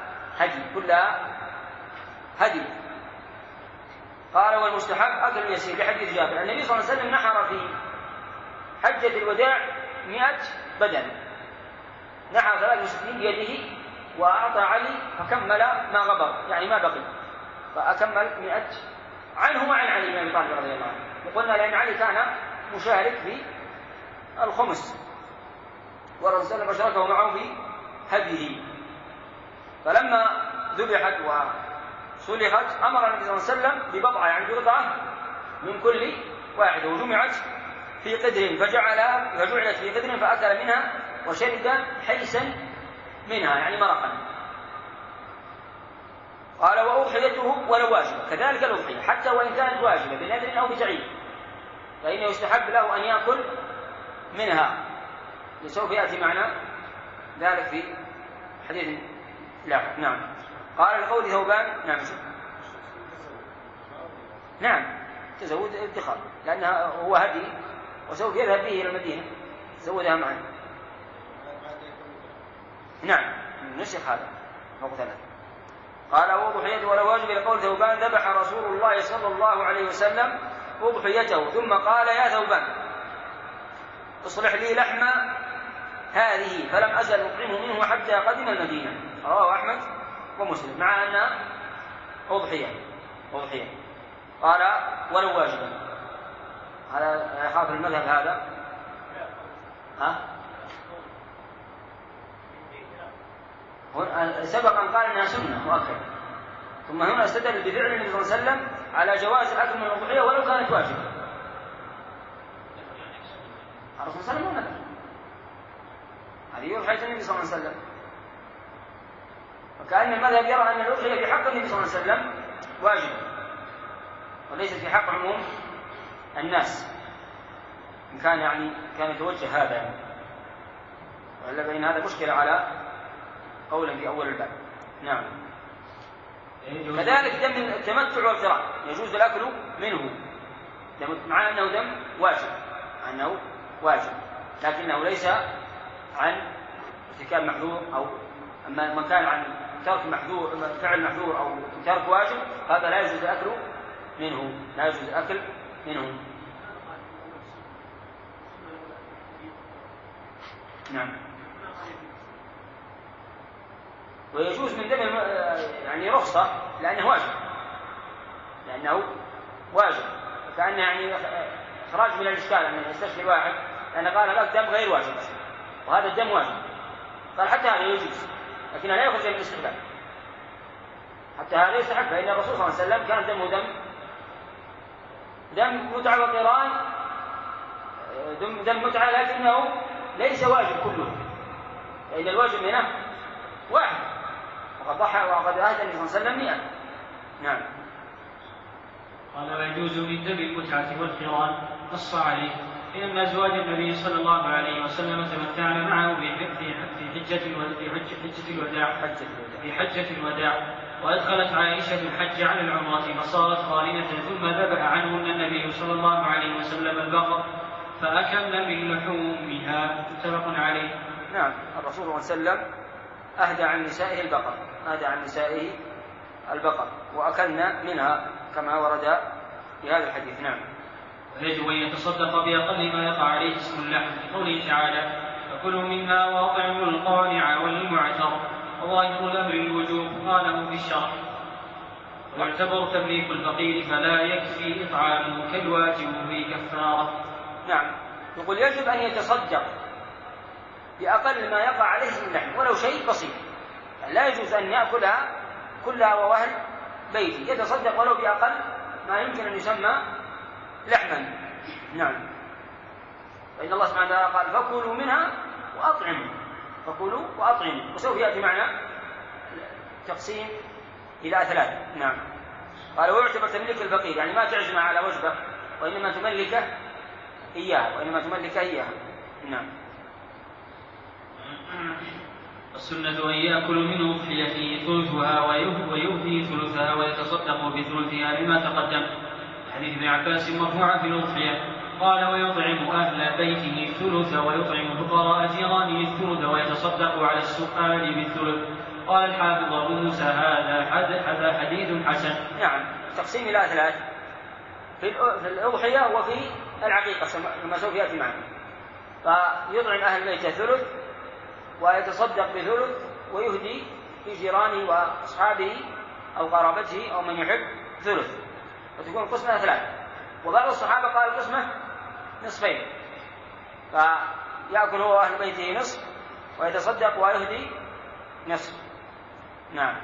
هدي. قال: والمستحب أكل اليسير، لحديث جابر. النبي صلى الله عليه وسلم نحر في حجة الوداع 100 بدن، نحر 63 بيده، وأعطى علي فكمل ما غبر، يعني ما بقي، فأكمل 100 عنه وعن علي بن أبي طالب رضي الله عنه. وقلنا لأن علي كان مشارك في الخمس، والرسول صلى الله عليه وسلم أشركه معه في هديه. فلما ذبحت وسلخت أمر النبي صلى الله عليه وسلم ببضعة، يعني بقطعة من كل واحدة، وجمعت في قدر فجعلت في قدر فأكل منها وشرب حيسا منها، يعني مرقا. قال: وأضحيته ولو واجبة، كذلك الأضحية حتى وإن كانت واجبة بنذر أو بتعيين، فإنه يستحب له أن يأكل منها، سوف يأتي معنا ذلك في حديث لاحق. نعم. قال لقول ثوبان: نعم تزود ادخار، لأنها هو هدي وسوف يذهب به إلى المدينة، زودها معنا. نعم نسخ هذا فوق 3. قال: وأضحيته ولا واجب، لقول ثوبان: ذبح رسول الله صلى الله عليه وسلم أضحيته ثم قال: يا ثوبان اصلح لي لحم هذه فلم أزل أطعمه منه حتى قدم المدينة. رواه أحمد ومسلم، مع أن أضحية. قال: ولو واجبا. هذا يخاف المذهب هذا. سبق أن قال إنها سنة مؤكدة، ثم هنا استدل بفعل النبي صلى الله عليه وسلم على جواز الأكل من الأضحية ولو كانت واجبة. الرسول صلى الله عليه وسلم هذه أضحية النبي صلى الله عليه وسلم، وكأن المذهب يرى أن الأضحية في حق النبي صلى الله عليه وسلم واجبة وليست في حق عموم الناس، إن كان يتوجه هذا يعني. وإلا بين هذا مشكلة على قولا في أول الباب. نعم. كذلك دم التمتع والقران يجوز الأكل منه، مع أنه دم واجب، لكنه ليس عن ارتكاب محذور، أو أما من كان عن ترك محذور، فعل محذور أو ترك واجب، هذا لا يجوز الأكل منه. نعم. ويجوز من دم يعني رخصة لأنه واجب، كأنه يعني إخراج من الإشكال أن يستشفي واحد لأن قال لك دم غير واجب وهذا الدم واجب، قال حتى هذا يجوز، لكن لا يخرج من الاستحباب، حتى هذا يستحب، فإن الرسول صلى الله عليه وسلم كان دمه دم متعة وقران، دم متعة، لكنه ليس واجب كله، فإن الواجب منه واحد، وقد ضحى وقد أهدى النبي صلى الله عليه وسلم 100. نعم. قال: ويجوز من دم المتعة والقران نص عليه، لأن أزواج النبي صلى الله عليه وسلم تمتعن معه في حجة الوداع، وأدخلت عائشة الحج على العمرة فصارت قارنة، ثم ذبح عنهن النبي صلى الله عليه وسلم البقر فأكلن من لحومها. متفق عليه. نعم. الرسول صلى الله عليه وسلم أهدى عن نسائه البقر وأكلنا منها كما ورد في هذا الحديث. نعم. ويجب أن يتصدق بأقل ما يقع عليه اسم اللحم لقوله تعالى فكلوا مما واطعموا القانع والمعتر وظاهر الأمر الوجوب قاله في الشرح. ويعتبر تمليك الفقير فلا يكفي إطعامه كالواجب في كفارة. نعم. يقول يجب أن يتصدق بأقل ما يقع عليه اسم اللحم ولو شيء بسيط، لا يجوز أن يأكلها كلها وأهل بيته، يتصدق ولو بأقل ما يمكن أن يسمى لحما. نعم. فإن الله سبحانه وتعالى قال فكلوا منها وأطعموا، فكلوا وأطعموا، وسوف يأتي معنا تقسيم إلى 3. نعم. قال ويعتبر تمليك الفقير يعني ما تعزم على وجبة وإنما تملكه إياه. نعم. السنة أن يأكل من أضحيته ثلثها ويهدي ثلثها ويتصدق بثلثها لما تقدم. حديث ابن عباس مرفوعا في الأضحية قال ويطعم أهل بيته الثلث ويطعم فقراء جيرانه الثلث ويتصدق على السؤال بالثلث. قال الحافظ أبو موسى هذا حديث حسن. نعم. تقسيم إلى 3 في الأضحية وفي العقيقة كما سوف يأتي معنا. فيطعم أهل بيته ثلث ويتصدق بثلث ويهدي في جيرانه وأصحابه أو قرابته أو من يحب ثلث، فتكون القسمة 3. وبعض الصحابة قال القسمة نصفين، فيأكل هو أهل بيته نصف ويتصدق ويهدي نصف. نعم.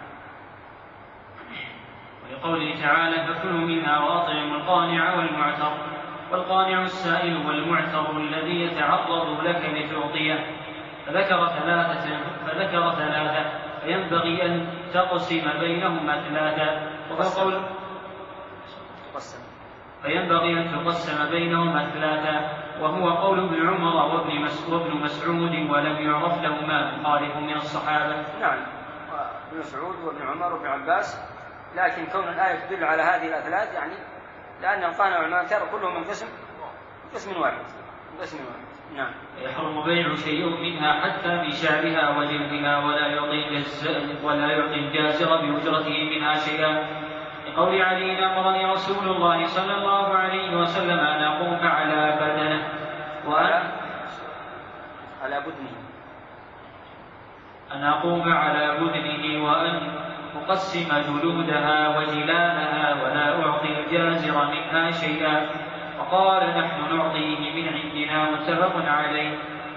ولقوله تعالى فكلوا منها وأطعموا القانع والمعتر. والقانع السائل والمعتر الذي يتعرض لك لتعطيه. فذكر ثلاثة فينبغي أن تقسم بينهما 3 وهو قول فينبغي أن تقسم بينهما 3 وهو قول ابن عمر وابن مسعود ولم يعرف لهما مخالف من الصحابة. نعم. ابن مسعود وابن عمر وابن عباس، لكن كون الآية تدل على هذه الأثلاث يعني لأن القانع والمعتر كلهم من قسم واحد. نعم. يحرم بيع شيء منها حتى بشعرها وجلدها ولا يعطي الجازر بأجرته منها شيئا. لقول علي أمرني رسول الله صلى الله عليه وسلم أن أقوم على بدنه وأن أقسم جلودها وجلالها ولا أعطي الجازر منها شيئا. وقال نحن نعطيه من عندنا متفق عليه.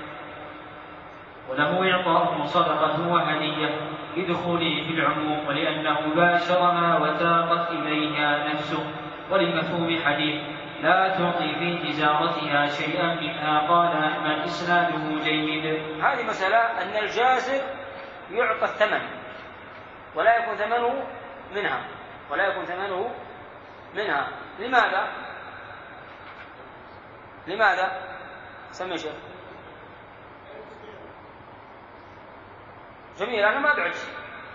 وله إعطاء صدقة وهدية لدخوله في العموم ولأنه باشرها وتاقت إليها نفسه. ولمفهوم حديث لا تعطي في تجارتها شيئا منها قال أحمد إسناده جيد. هذه مسألة أن الجازر يعطى الثمن ولا يكون ثمنه منها. لماذا؟ سمي شيء. جميل. أنا ما بعت.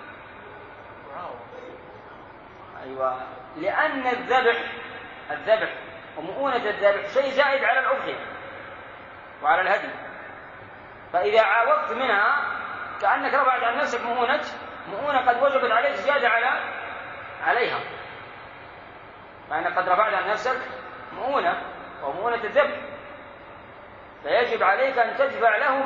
أيوة. لأن الذبح ومؤونة الذبح شيء زائد على الأضحية وعلى الهدي، فإذا عاوضت منها كأنك رفعت عن نفسك مؤونة قد وجبت عليك زيادة عليها، فإنك قد رفعت عن نفسك مؤونة الذبح، فيجب عليك أن تدفع له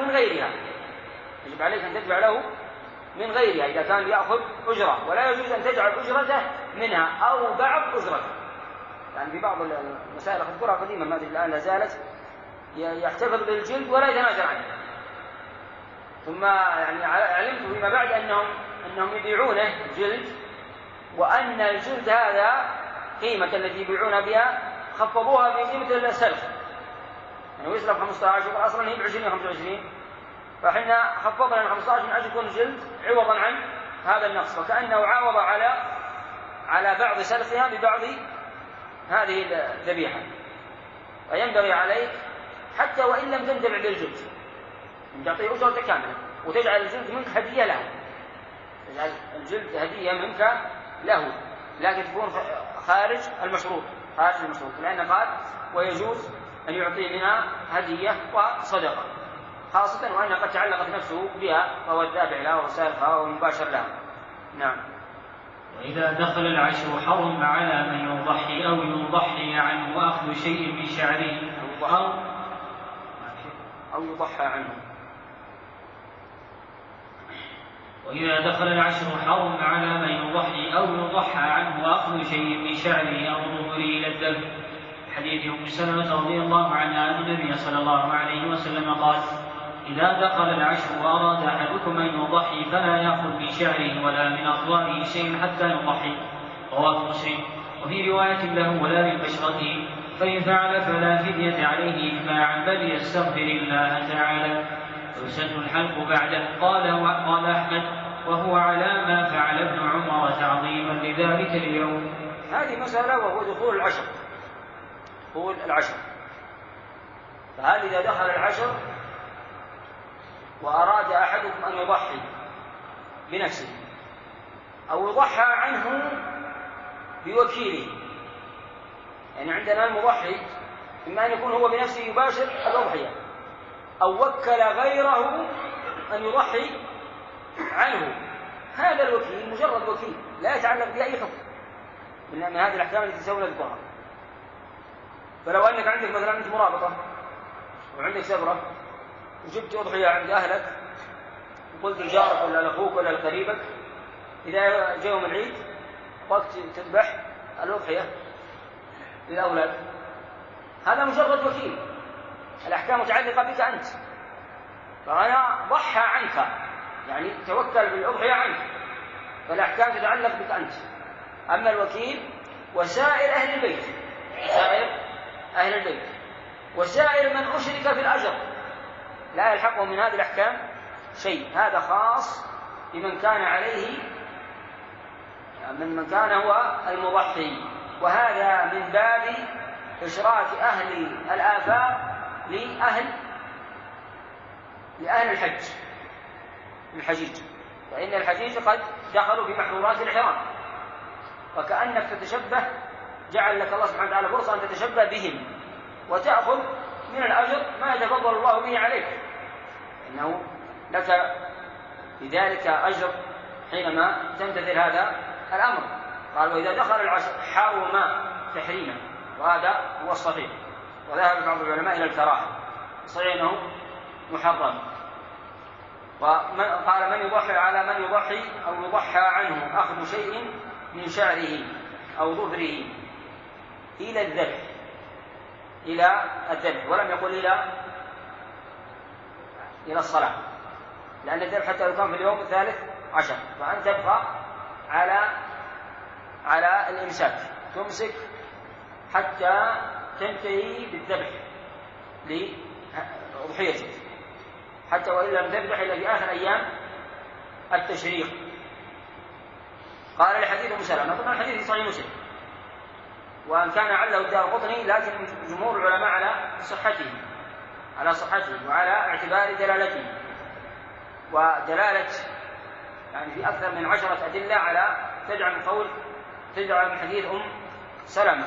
من غيرها إذا كان يأخذ أجرة، ولا يجوز أن تجعل أجرته منها أو بعض أجرته. يعني في بعض المسائل أذكرها قديما ما الآن لا زالت يحتفظ بالجلد ولا يتنازل عنه، ثم يعني علمت فيما بعد أنهم يبيعونه جلد، وأن الجلد هذا قيمة التي يبيعونها بها خفضوها بقيمة السلف، يعني يسلف 15 أصلا هي ب20 25، فحنا خفضنا من 15 من أجل يكون الجلد عوضا عن هذا النقص، وكأنه عاوض على بعض سلفها ببعض هذه الذبيحة. فينبغي عليك حتى وإن لم تنتفع بالجلد أن تعطيه أجرة كاملة وتجعل الجلد منك هدية له، تجعل الجلد هدية منك له، لكن تكون خارج المشروط، لأن قال ويجوز أن يعطي منها هدية وصدقة، خاصة وأن قد تعلقت نفسه بها فهو الذابح لها وسائقها ومباشر لها. نعم. وإذا دخل العشر حرم على من يضحي أو يضحي عنه وأخذ شيء من شعره أو يضحى عنه. وإذا دخل العشر حرم على من يضحي أو يضحى عنه وأخذ شيء من شعره أو ظهره إلى الذبح. حديث أم سلمة رضي الله عنها أن النبي صلى الله عليه وسلم قال: إذا دخل العشر وأراد أحدكم أن يضحي فلا يأخذ من شعره ولا من أخباره شيء حتى يضحي. رواه مسلم. وفي رواية له: ولا من بشرته، فإن فعل فلا فدية عليه إجماعا بل يستغفر الله تعالى ويسن الحلق بعده. قال أحمد: وهو على ما فعل ابن عمر تعظيما لذلك اليوم. هذه مسألة وهو دخول العشر. دخول العشر، فهل إذا دخل العشر وأراد أحدكم أن يضحي بنفسه أو يضحى عنه بوكيله، يعني عندنا المضحي إما أن يكون هو بنفسه يباشر الأضحية أو وكل غيره أن يضحي عنه، هذا الوكيل مجرد وكيل لا يتعلق بأي حكم من هذه الأحكام التي سوف نذكرها. فلو أنك عندك مثلا أنت مرابطة وعندك سبرة وجبت أضحية عند أهلك وقلت لجارك ولا لأخوك ولا لقريبك إذا جاء يوم العيد وقت تذبح الأضحية للأولاد، هذا مجرد وكيل، الأحكام متعلقة بك أنت، فأنا ضحى عنك يعني توكل بالأضحية عنك، فالأحكام تتعلق بك أنت. أما الوكيل وسائر أهل البيت، سائر أهل البيت وسائر من أشرك في الأجر لا يلحقهم من هذه الأحكام شيء، هذا خاص بمن كان عليه من كان هو المضحي، وهذا من باب إشراك أهل الآفاق لأهل الحجيج، فإن الحجيج قد دخلوا في محظورات الإحرام، وكأنك تتشبه، جعل لك الله سبحانه وتعالى فرصة أن تتشبه بهم وتأخذ من الأجر ما يتفضل الله به عليك، إنه لك بذلك أجر حينما تمتثل هذا الأمر. قال: وإذا دخل العشر حرم تحريما، وهذا هو الصحيح، وذهب بعض العلماء إلى الكراهة، صحيح أنه محرم. وقال: من يضحي على من يضحي أو يضحى عنه أخذ شيء من شعره أو ظهره إلى الذبح، ولم يقل إلى الصلاة، لأن الذبح حتى لو كان في اليوم 13 فأنت تبقى على الإمساك، تمسك حتى تنتهي بالذبح لأضحيتك، حتى وإن لم تذبح إلا في آخر أيام التشريق. قال: لحديث أم سلمة، طبعا الحديث في صحيح مسلم، وأن كان عله الدارقطني، لكن جمهور العلماء على صحته وعلى اعتبار دلالته، ودلالة يعني في أكثر من 10 أدلة على تدعم حديث أم سلمة.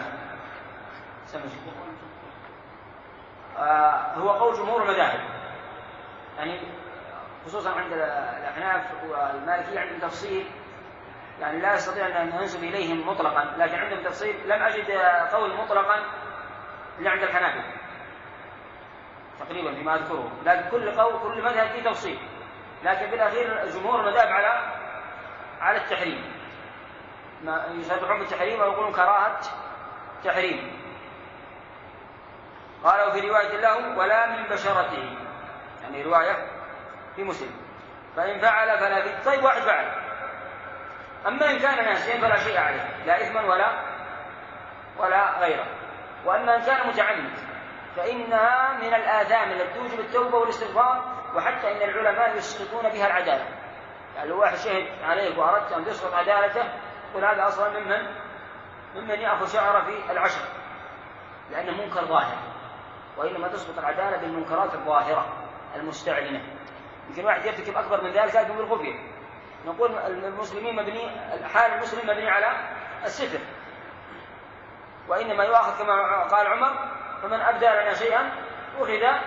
هو قول جمهور المذاهب، يعني خصوصا عند الأحناف والمالكية عندهم تفصيل، يعني لا يستطيع أن ننسب إليهم مطلقا، لكن عندهم تفصيل لم أجد قول مطلقا إلا عند الحنابلة تقريبا فيما أذكره، لكن كل مذهب فيه تفصيل، لكن بالأخير الجمهور مذهب على التحريم، ما يصرحون بالتحريم ويقولون كراهة تحريم. قالوا في رواية له: ولا من بشرته، يعني رواية في مسلم، فإن فعل فلا فدية. طيب، واحد فعل، أما إن كان ناسيا فلا شيء عليه، لا إثما ولا غيره. وأما إن كان متعمد فإنها من الآثام التي توجب التوبة والاستغفار، وحتى إن العلماء يسقطون بها العدالة، يعني لو واحد شهد عليك وأردت أن تسقط عدالته قل هذا أصلا ممن يأخذ شعره في العشر، لأنه منكر ظاهر، وإنما تسقط العدالة بالمنكرات الظاهرة المستعلنة. يمكن واحد يرتكب أكبر من ذلك لكن بالخفية، نقول حال المسلم مبني على الستر، وإنما يؤخذ كما قال عمر: فمن أبدى لنا شيئا أخذ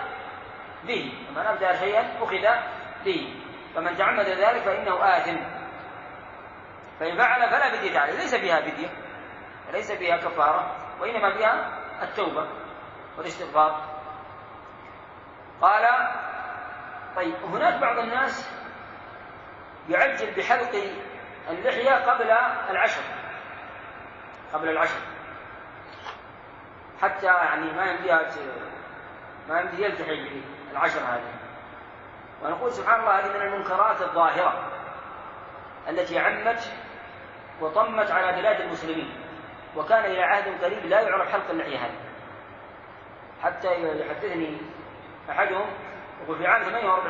به، فمن تعمد ذلك فإنه آثم. فإن فعل فلا فدية عليه، ليس فيها فدية، ليس فيها كفارة، وإنما فيها التوبة والاستغفار. قال: طيب هناك بعض الناس يعجل بحلق اللحية قبل العشر حتى يعني ما يمدي يلتحي بالعشر هذه. ونقول سبحان الله هذه من المنكرات الظاهرة التي عمت وطمت على بلاد المسلمين، وكان إلى عهد قريب لا يعرف حلق اللحية هذه. حتى يحدثني أحدهم يقول في عام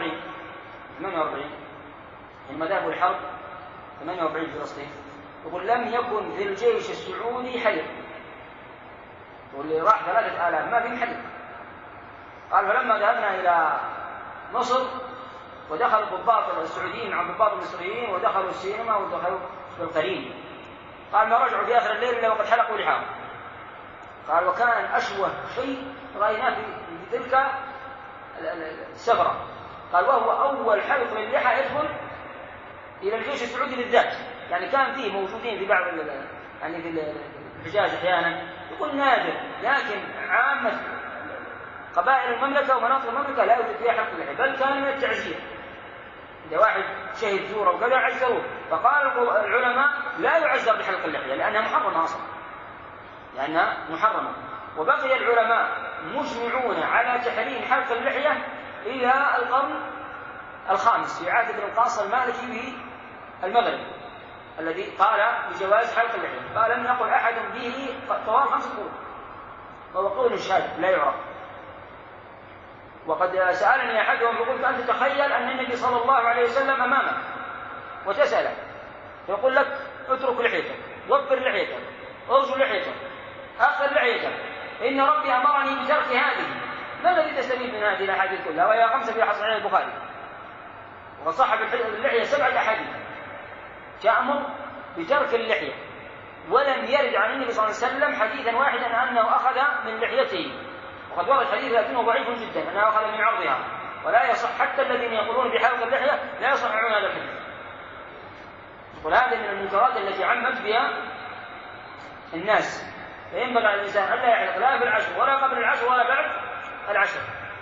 48 حينما ذهبوا الحرب 48 في فلسطين، يقول لم يكن في الجيش السعودي حلق، واللي راح 3000 ما في حلق. قال: فلما ذهبنا إلى مصر ودخل الضباط السعوديين مع الضباط المصريين ودخلوا السينما ودخلوا في القرين، قال: ما رجعوا في آخر الليل إلا وقد حلقوا لحاهم. قال: وكان أشوه شيء رأيناه في تلك السفرة. قال: وهو أول حلق للحى يدخل إلى الجيش السعودي بالذات. يعني كان فيه موجودين في بعض يعني في الحجاز أحيانا، يقول نادر، لكن عامة قبائل المملكة ومناطق المملكة لا يوجد فيها حلق اللحية، بل كان من التعزير. إذا واحد شهد زوره وكذا عزروه، فقال العلماء لا يعزر بحلق اللحية لأنها محرمة أصلا، وبقي العلماء مجمعون على تحريم حلق اللحية إلى القرن الخامس في عهد ابن القاص المالكي في المغرب، الذي قال بجواز حلق اللحية. قال: لم يقل أحد به طوال 5 قرون، وهو قول شاذ لا يعرف. وقد سألني أحدهم يقول: أنت تتخيل أن النبي صلى الله عليه وسلم أمامك وتسأله يقول لك: اترك لحيتك، وفر لحيتك، ارجو لحيتك، أخر لحيتك، إن ربي أمرني بترك هذه. ما الذي تستفيد من هذه الأحاديث كلها؟ وهي 5 في صحيح البخاري، وصحب اللحية 7 أحاديث تأمر بترك اللحية، ولم يرد عن النبي صلى الله عليه وسلم حديثا واحدا أنه أخذ من لحيته. وقد ورد حديث لكنه ضعيف جدا أنه أخذ من عرضها، ولا يصح. حتى الذين يقولون بحلق اللحية لا يصححون هذا الحديث. يقول هذا من المنكرات التي عمت بها الناس، فينبغي على الإنسان ألا يحلق لا في العشر ولا قبل العشر ولا بعد العشر.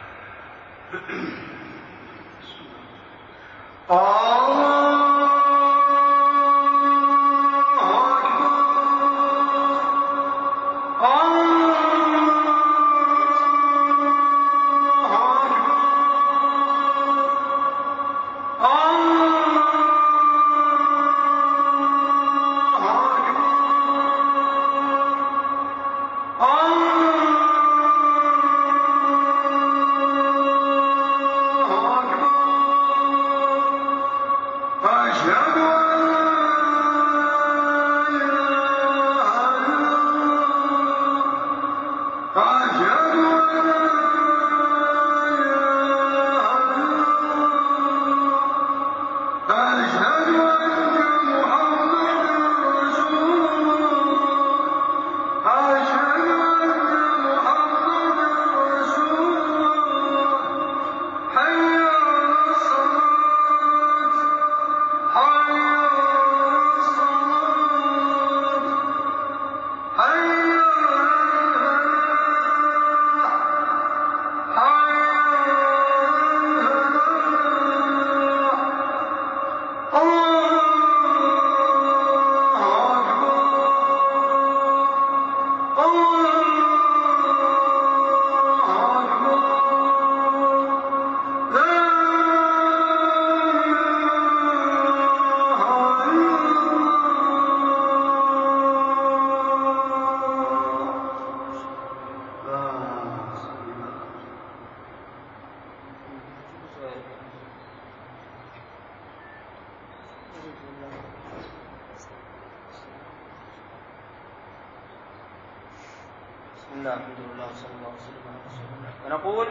بسم الله الحمد لله وصلى الله وسلم على رسول الله. ونقول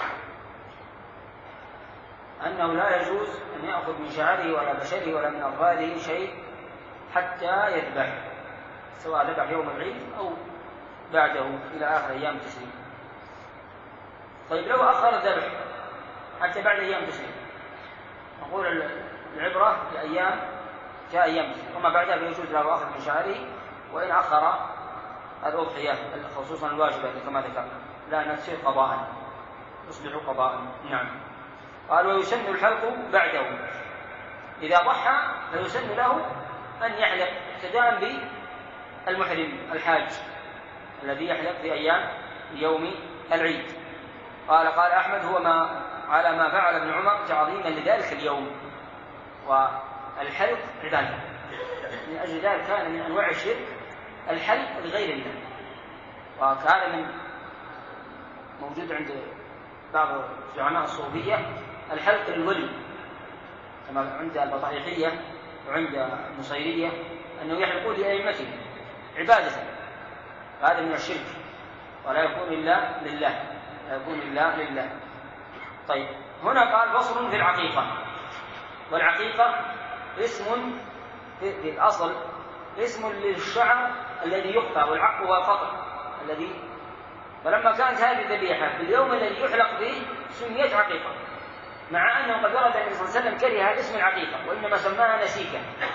أنه لا يجوز أن يأخذ من شعره ولا بشره ولا من أظفاره شيء حتى يذبح، سواء ذبح يوم العيد أو بعده إلى آخر أيام التشريق. طيب لو أخر الذبح حتى بعد أيام التشريق، نقول العبرة بأيام جاء يمشي، وما بعدها فيجوز له أخذ من شعره وإن أخر الأضحية خصوصا الواجبة كما ذكرنا، لا تصير قضاء، تصبح قضاء. نعم. قال ويسن الحلق بعده، إذا ضحى فيسن له أن يحلق ابتداء بالمحرم الحاج الذي يحلق في أيام يوم العيد. قال أحمد هو على ما فعل ابن عمر تعظيما لذلك اليوم، والحلق عبادة، من أجل ذلك كان من أنواع الشرك الحلق لغير الله، وكان من موجود عند بعض زعماء الصوفية الحلق للولي كما عند البطائحية وعند النصيرية أنه يحلقون لأئمتهم عبادة، هذا من الشرك ولا يكون إلا لله، لا يكون إلا لله. طيب هنا قال فصل في العقيقة، والعقيقة اسم في الأصل اسم للشعر الذي يقطع، والعق هو القطع الذي، فلما كانت هذه الذبيحة في اليوم الذي يحلق به سميت عقيقة، مع أنه قد ورد النبي صلى الله عليه وسلم كره اسم العقيقة وإنما سماها نسيكة،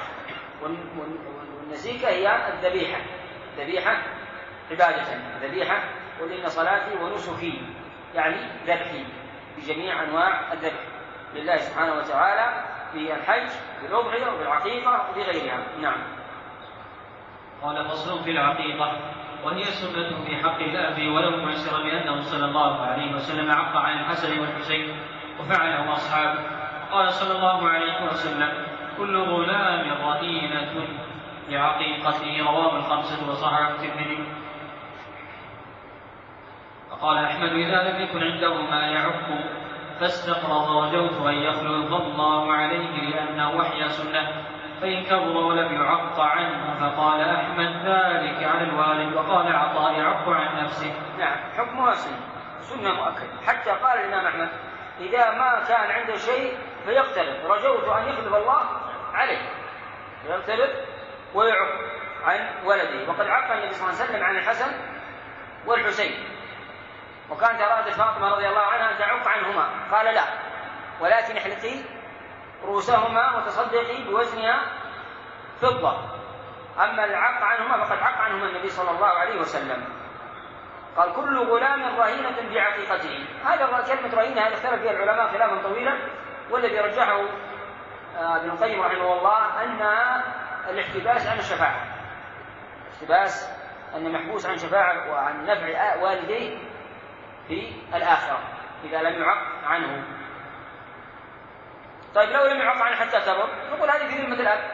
والنسيكة هي الذبيحة، ذبيحة عبادة، ذبيحة قل إن صلاتي ونسكي يعني ذبحي بجميع أنواع الذبح لله سبحانه وتعالى في الحج بالأضحية وبالعقيقة وبغيرها. نعم. قال فصل في العقيقة، وهي سنة في حق الأب ولو معسرا، لأنه صلى الله عليه وسلم عق عن الحسن والحسين وفعله أصحابه. قال صلى الله عليه وسلم كل غلام رهينة لعقيقته، رواه الخمسة وصححه الترمذي. فقال أحمد إذا لم يكن عنده ما يعق فاستقرض رجوت أن يخلق الله عليه لأنه وحي سنة، فإن كبر ولم يعق عنه فقال أحمد ذلك على الوالد، وقال عطاء يعق عن نفسه. نعم حكمها سنة مؤكد، حتى قال الإمام أحمد إذا ما كان عنده شيء فيقترض رجوت أن يخلق الله عليه، فيقترض ويعق عن ولده. وقد عق النبي صلى الله عليه وسلم عن الحسن والحسين، وكانت أرادت فاطمة رضي الله عنها أن تعق عنهما، قال لا، ولكن احلقي رؤوسهما وتصدقي بوزنها فضة. أما العق عنهما فقد عق عنهما النبي صلى الله عليه وسلم. قال كل غلام رهينة بعقيقته، هذا كلمة رهينة هذا اختلف فيها العلماء خلافا طويلا، والذي رجحه ابن القيم رحمه الله أن الاحتباس عن الشفاعة، الاحتباس أن محبوس عن شفاعة وعن نفع والديه في الآخرة إذا لم يعق عنه. طيب لو لم يعق عنه حتى كبر نقول هذه في ذمة الأب،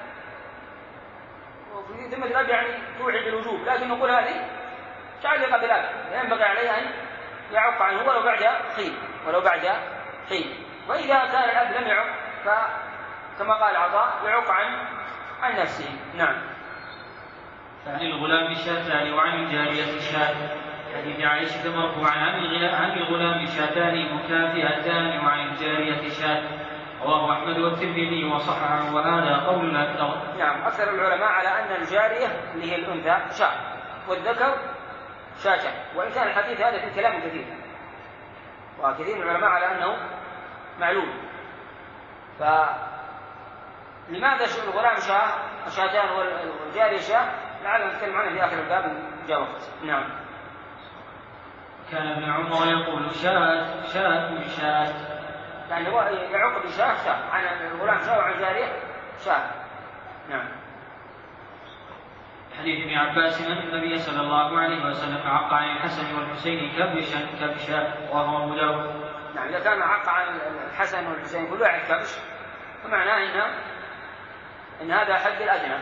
وفي ذمة الأب يعني توحي بالوجوب، لكن نقول هذه تعلق بالأب، ينبغي عليه أن يعق عنه ولو بعد حين. وإذا كان الأب لم يعق فكما قال عطاء يعق عن نفسه. نعم. فعن الغلام شاتان وعن الجارية شات، حديث عائشة مرفوعا عن الغلام شاتان مكافئتان وعن الجارية شات، رواه أحمد والترمذي وصححه، وهذا قول الأكثر. نعم أكثر العلماء على أن الجارية اللي هي الأنثى شاة والذكر شاة، وإن كان الحديث هذا في كلام كثير، وكثير من العلماء على أنه معلوم. فلماذا الغلام شاتان والجارية شاة؟ لعلنا نتكلم عنه في آخر الباب إن جاء وقت. نعم. كان ابن عمر يقول شاة يعني هو يعق بشاة عن الغلام شاة وعن الجارية شاة. نعم. حديث ابن عباس أن النبي صلى الله عليه وسلم عق عن الحسن والحسين كبشا، وهو أبو داود. نعم إذا كان عق عن الحسن والحسين كل واحد كبش فمعناه إن هذا حد الأدنى،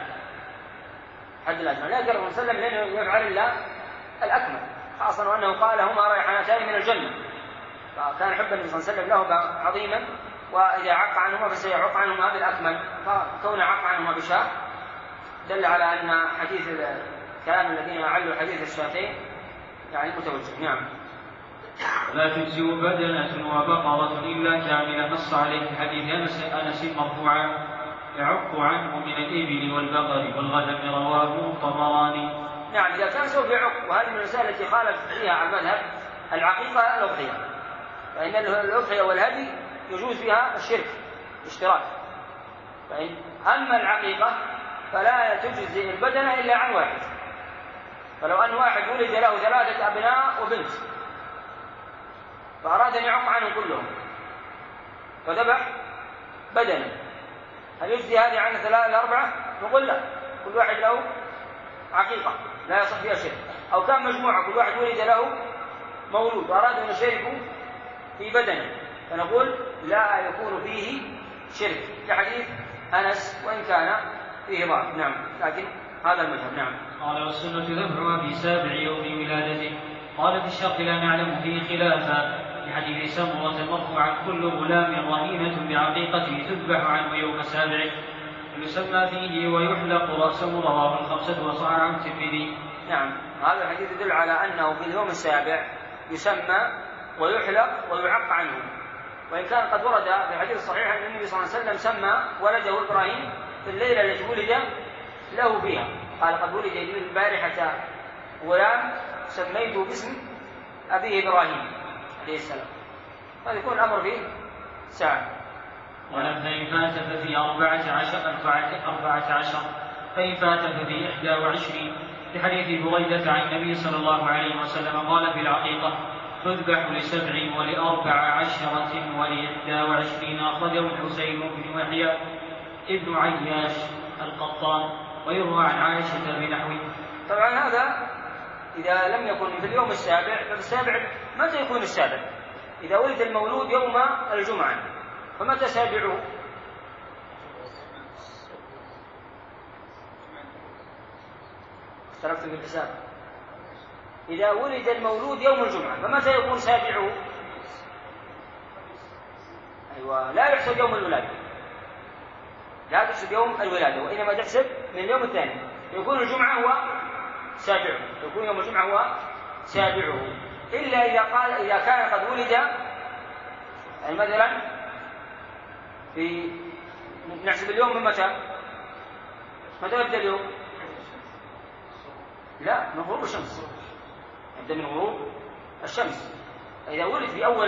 لا يقدر وسلم لأنه يفعل إلا الأكمل، خاصة وأنه قال هما ريحانتان من الجنة، فكان حب النبي صلى الله عليه وسلم لهما عظيما، وإذا عق عنهما فسيعق عنهما بالأكمل، فكون عق عنهما بشاة دل على أن حديث الكلام الذين أعلوا حديث الشاتين يعني متوجه. نعم. لا تجزئ بدنة وبقرة إلا كاملة، نص عليه حديث أنس مرفوعا يعق عنه من الإبل والبقر والغنم، رواه الطبراني. نعم إذا كان سوف يعق، وهذه من المسائل التي خالف فيها على المذهب العقيقة الأضحية، فإن الأضحية والهدي يجوز فيها الشرك اشتراك، أما العقيقة فلا تجزئ البدنة إلا عن واحد. فلو أن واحد ولد له 3 أبناء وبنت فأراد أن يعق عنهم كلهم فذبح بدنة، هل يجزي هذه عن 3 4؟ نقول لا، كل واحد له عقيقة لا يصح فيها شرك. أو كان مجموعة كل واحد ولد له مولود وأراد أن يشاركوا في بدنه فنقول لا يكون فيه شرك كحديث أنس وإن كان فيه ضعف. نعم، لكن هذا المذهب. نعم. قال والسنة ذبحها في 7 يوم ولادته. قال في الشرق لا نعلم فيه خلافا، في حديث سمرة مرفوعا كل غلام رهينة بعقيقته تذبح عنه يوم 7 ويسمى فيه ويحلق رأسه، رواه الخمسة وصح عن الترمذي. نعم، هذا الحديث يدل على أنه في اليوم 7 يسمى ويحلق ويعق عنه، وإن كان قد ورد في الحديث الصحيح أن النبي صلى الله عليه وسلم سمى ولده إبراهيم في الليلة التي ولد له فيها، قال قد ولد لي البارحة غلام سميته باسم أبيه إبراهيم عليه السلام، فيكون الأمر فيه ساعة. ولم فإن فات ففي 14 فإن فات ففي 21 في حديث بريدة عن النبي صلى الله عليه وسلم قال في العقيقة تذبح ل7 ول14 ول21. أخرجه الحسين بن يحيى ابن عياش القطان ويروى عن عائشة بنحوه. طبعا هذا إذا لم يكن في اليوم 7 فالسابع متى يكون 7؟ إذا ولد المولود يوم الجمعة فمتى 7؟ اختلفت في الحساب. إذا ولد المولود يوم الجمعة فمتى يكون 7؟ أيوة، لا يحسب يوم الولادة، لا تحسب يوم الولادة، وإنما تحسب من اليوم الثاني. يكون الجمعة هو 7، يكون يوم الجمعة هو 7، إلا إذا كان قد ولد يعني مثلا في نحسب اليوم من متى يبدأ اليوم؟ لا، من غروب الشمس، يبدأ من غروب الشمس. إذا ولد في أول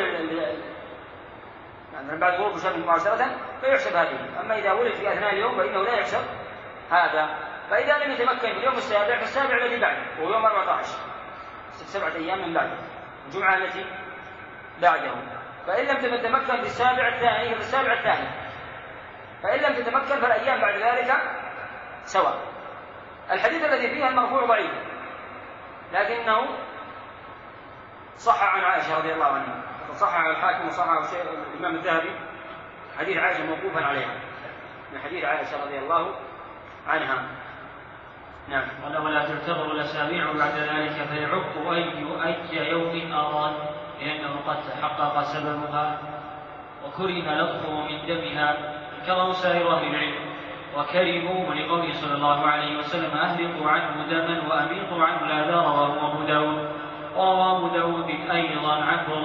يعني بعد غروب الشمس مباشرة فيحسب هذه، أما إذا ولد في أثناء اليوم فإنه لا يحسب هذا. فإذا لم يتمكن في اليوم 7 فالسابع الذي بعده وهو يوم 14، 7 أيام من بعده الجمعة التي بعده. فإن لم تتمكن في السابع الثاني فالسابع الثاني، فإن لم تتمكن فالأيام بعد ذلك سواء. الحديث الذي فيه المرفوع ضعيف لكنه صح عن عائشة رضي الله عنها، صح عن الحاكم وصح عن الإمام الذهبي حديث عائشة موقوفا عليها، من حديث عائشة رضي الله عنها. نعم. ولا تعتبر الأسابيع بعد ذلك فيعق أي يوم أراد، لأنه قد تحقق سببها وكره لطفه من دمها، كره سائر أهل العلم وكرهوا لقوله صلى الله عليه وسلم أهلقوا عنه دما وأميطوا عنه الأذى، رواه أبو داود. وروى أبو داود أيضا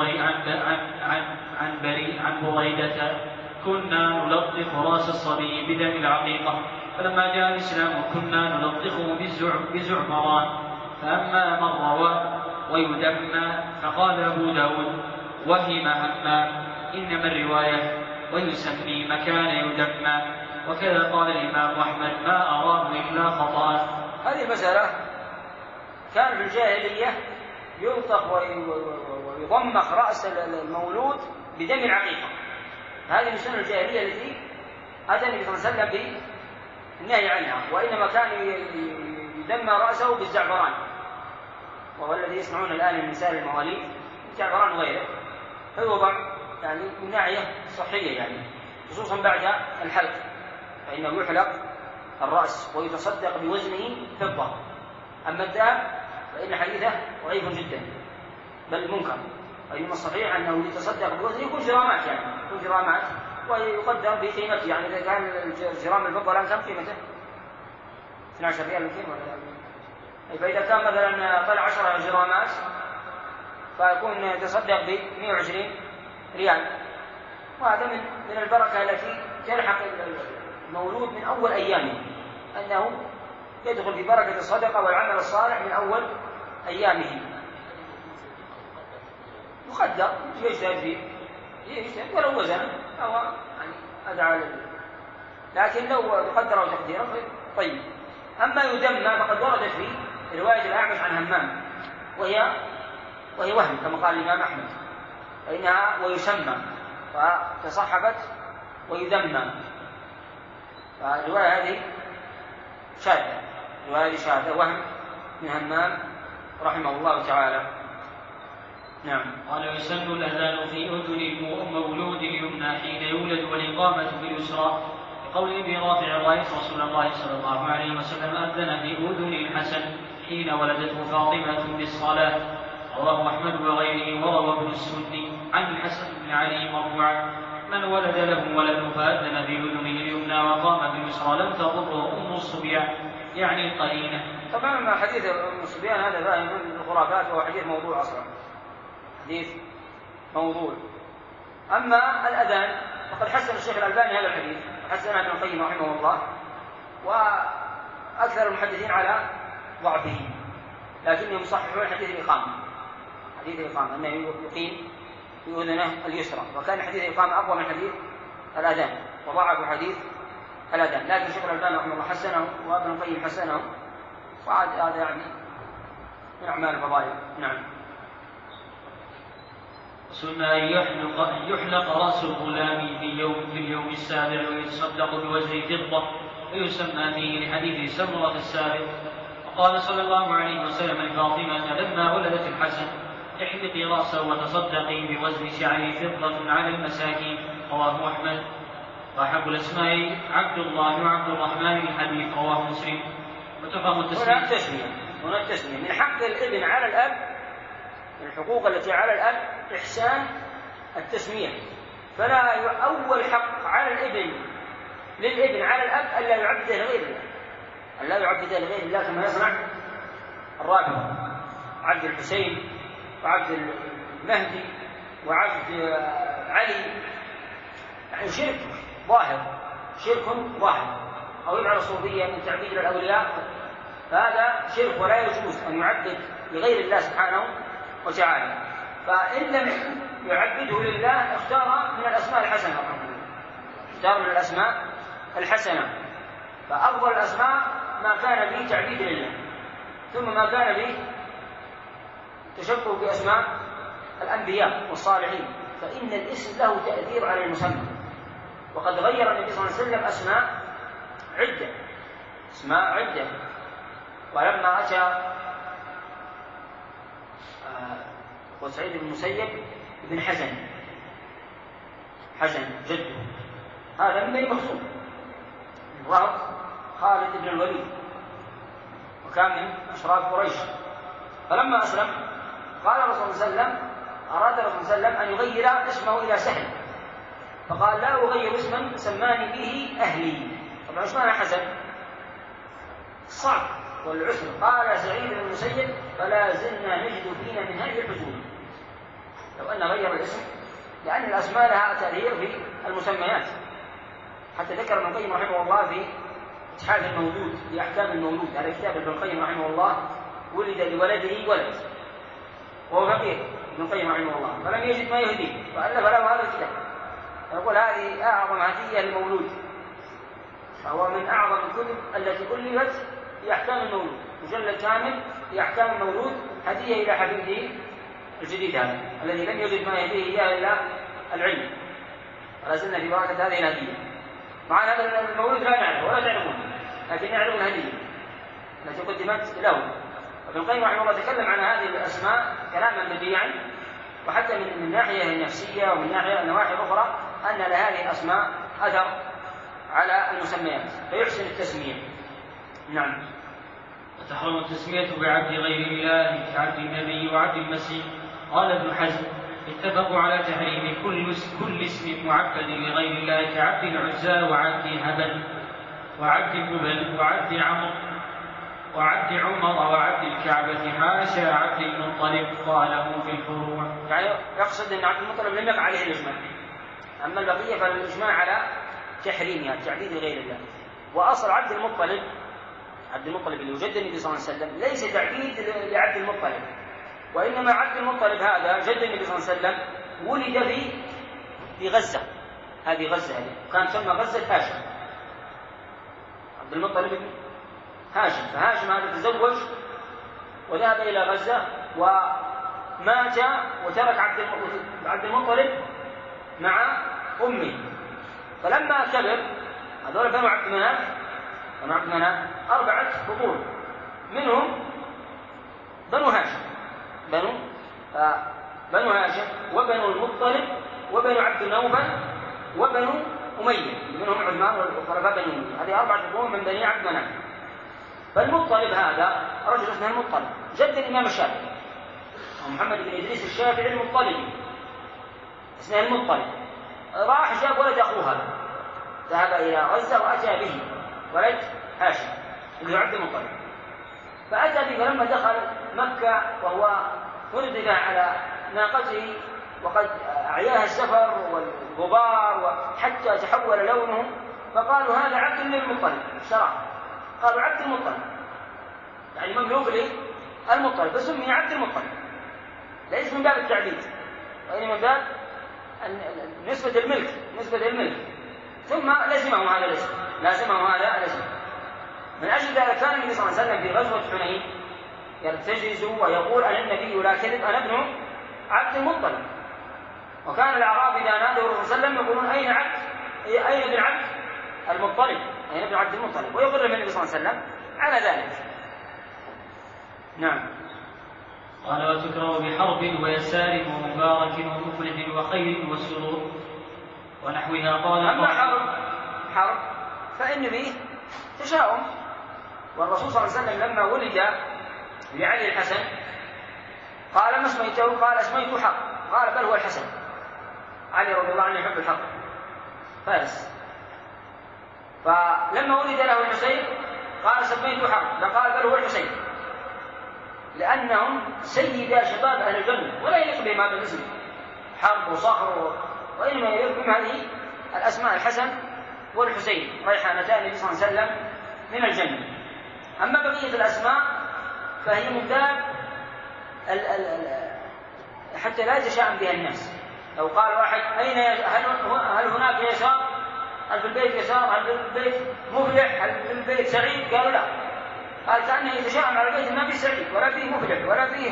عن بريدة كنا نلطخ رأس الصبي بدم العقيقة، فلما جاء الإسلام كنا نلطخه بزعفران، فأما من روى ويدمى فقال أبو داود وهم هما، إنما الرواية ويسمي مكان يدمى، وكذا قال الإمام أحمد ما أراه إلا خطأ. هذه المسألة كان في الجاهلية يلطخ ويضمخ رأس المولود بدم العقيقة، هذه من سنن الجاهلية التي أتى النبي صلى الله عليه وسلم بالنهي عنها، وإنما كان يدمى رأسه بالزعفران، وهو الذي يصنعون الآن للنساء المواليد الزعفران وغيره، فيوضع يعني من ناحية صحية يعني خصوصا بعد الحلق، فإنه يحلق الرأس ويتصدق بوزنه فضة. أما الذهب فإن حديثه ضعيف جدا بل منكر، وإنما الصحيح أنه يتصدق بوزنه يكون جرامات، يعني يكون جرامات ويقدر بقيمته، يعني إذا كان الجرام الفضة الآن كم قيمته؟ 12 ريال يمكن ولا، فإذا كان مثلا طلع 10 جرامات فيكون يتصدق ب 120 ريال، وهذا من البركة التي تلحق المولود من أول أيامه، أنه يدخل في بركة الصدقة والعمل الصالح من أول أيامه. يقدر يجتهد فيه ولو وزن أو يعني أدعى لكن لو قدره تقديرا طيب. أما يدمى فقد وردت في رواية الأعمش عن همام وهي وهم كما قال الإمام أحمد، فإنها ويسمى فتصحبت ويدمى، فالرواية هذه شاذة، الرواية هذه شاذة وهم من همام رحمه الله تعالى. نعم. قال ويسن الأذان في أذن المولود اليمنى حين يولد والإقامة في اليسرى، لقول ابي رافع رأيت رسول الله صلى الله عليه وسلم أذن في أذن الحسن حين ولدته فاطمة بالصلاة، رواه أحمد وغيره. وروى ابن السني عن الحسن بن علي مرفوعا: من ولد له ولد فأذن في أذنه اليمنى وقام باليسرى لم تضره أم الصبيان، يعني القرينة. طبعا حديث أم الصبيان هذا فاهم من الخرافات، وهو حديث موضوع أصلا، حديث موضوع. أما الأذان فقد حسن الشيخ الألباني هذا الحديث، حسنه ابن القيم رحمه الله، وأكثر المحدثين على ضعفه، لكنهم يصححون حديث الإقامة، حديث الإقامة أنه يقيم في أذنه اليسرى، وكان حديث الإقامة أقوى من حديث الأذان، وضعفوا حديث الأذان، لكن الشيخ الألباني رحمه الله حسنه وابن القيم حسنه، وهذا يعني من أعمال الفضائل. نعم. سنة أن يحلق رأس الغلام في اليوم السابع ويتصدق بوجه فضة ويسمى فيه لحديث سمرة السابع. وقال صلى الله عليه وسلم لفاطمة لما ولدت الحسن: احلقي رأسه وتصدقي بوزن شعر فضة على المساكين، رواه أحمد. وأحب الأسماء عبد الله وعبد الرحمن الحديث، رواه مسلم. وتفهم التسمية. هنا التسمية من حق الابن على الأب، من الحقوق التي على الأب إحسان التسمية، فلا أول حق على الابن للابن على الأب ألا يعبده لغير الله، ألا يعبده لغير الله كما يصنع الرافضة، عبد الحسين وعبد المهدي وعبد علي، يعني شرك ظاهر، شرك ظاهر، أو يدعى الصوفية من تعبيد الأولياء، فهذا شرك ولا يجوز أن يعبد لغير الله سبحانه وتعالى. فإن لم يعبده لله اختار من الأسماء الحسنة، اختار من الأسماء الحسنة، فأفضل الأسماء ما كان به تعبيد لله، ثم ما كان به تشبه بأسماء الأنبياء والصالحين، فإن الاسم له تأثير على المسمى. وقد غير النبي صلى الله عليه وسلم أسماء عدة. ولما أتى وسعيد بن المسيب بن حزن جده، هذا من بني مخزوم، رهط خالد بن الوليد، وكان من أشراف قريش. فلما أسلم قال الرسول صلى الله عليه وسلم، أراد الرسول صلى الله عليه وسلم أن يغير اسمه إلى سهل، فقال لا أغير اسما سماني به أهلي. طبعا ايش معنى حزن؟ صعب والعسر. قال سعيد بن المسيب فلا زلنا نجد فينا من هذه الحزون، لو أن غير الاسم، لأن الأسماء لها تأثير في المسميات، حتى ذكر ابن القيم رحمه الله في إتحاف المولود في أحكام المولود، هذا كتاب ابن القيم رحمه الله، ولد لولده ولد وهو فقير ابن القيم رحمه الله، فلم يجد ما يهديه فألف له هذا الكتاب، يقول هذه أعظم هدية للمولود، فهو من أعظم الكتب التي ألفت في أحكام المولود، مجلد كامل في أحكام المولود، هدية إلى حبيبه الجديد هذا الذي لم يجد ما يهديه إياه إلا العلم، ولا زلنا في بركة هذه الهدية. مع هذا المولود لا نعرفه ولا تعرفون، لكن نعرف الهدية التي قدمت له. وابن القيم رحمه الله تكلم عن هذه الأسماء كلاما بديعا، وحتى من الناحية النفسية ومن نواحي أخرى أن لهذه الأسماء أثر على المسميات، فيحسن التسمية. نعم. وتحرم التسمية بعبد غير الله كعبد النبي وعبد المسيح. قال ابن حزم اتفقوا على تحريم كل اسم معبد لغير الله كعبد العزى وعبد هبل وعبد هبل وعبد عمر وعبد الكعبة، حاشا عبد المطلب قاله في الفروع. يعني يقصد أن عبد المطلب لم يقع عليه الإجماع، أما البقية فالإجماع على تحريمها تعبيد غير الله. وأصل عبد المطلب اللي وجد النبي صلى الله عليه وسلم ليس تعبيد لعبد المطلب، وإنما عبد المطلب هذا جد النبي صلى الله عليه وسلم ولد في غزة، هذه غزة كانت تسمى غزة هاشم، عبد المطلب بن هاشم، فهاشم هذا تزوج وذهب إلى غزة ومات وترك عبد المطلب مع أمه. فلما كبر هذول بنو عبد مناف 4 بطون، منهم بنو هاشم وبنو المطلب وبنو عبد النوفل وبنو أمية، منهم عثمان والخلفاء بنو أمية. هذه 4 بطون من بني عبد مناف. فالمطلب هذا رجل اسمه المطلب جد الإمام الشافعي، ومحمد بن إدريس الشافعي المطلبي اسمه المطلب. راح جاب ولد أخوه هذا، ذهب إلى غزة وأتى به ولد هاشم اللي هو عبد المطلب. فأتى به فلما دخل مكة وهو فردد على ناقته وقد أعياها السفر والغبار حتى تحول لونه، فقالوا هذا عبد المطلب اشتراه، قالوا عبد المطلب يعني مملوك للمطلب، فسمي عبد المطلب، ليس من باب التعبيد وإنما من باب نسبة الملك. ثم لازمه هذا الاسم. من أجل ذلك كان النبي صلى الله عليه وسلم في غزوة حنين يرتجز ويقول أنا النبي لا كذب أنا ابن عبد المطلب. وكان الأعراب إذا نادوا الرسول صلى الله عليه وسلم يقولون أين ابن عبد المطلب، أين ابن عبد المطلب، ويقر النبي صلى الله عليه وسلم على ذلك. نعم. قال وتكره بحرب ويسار ومبارك ومفلح وخير وسرور ونحوها. قال أما حرب فإن فيه تشاؤم، والرسول صلى الله عليه وسلم لما ولد لعلي الحسن قال ما اسميته؟ قال اسميته حرب، قال بل هو الحسن. علي رضي الله عنه يحب الحرب فارس. فلما ولد له الحسين قال سميته حرب، فقال بل هو الحسين، لأنهم سيدا شباب أهل الجنة ولا يليق بهم هذا الاسم حرب وصخر، وإنما يليق بهم هذه الأسماء الحسن والحسين ريحانتان النبي صلى الله عليه وسلم من الجنة. أما بقية الأسماء فهي من باب حتى لا يتشائم بها الناس. لو قال واحد هل هناك يسار؟ هل في البيت يسار؟ هل في البيت مفلح؟ هل في البيت سعيد؟ قالوا لا، قال كأنه يتشائم على البيت ما فيه سعيد ولا فيه مفلح ولا فيه.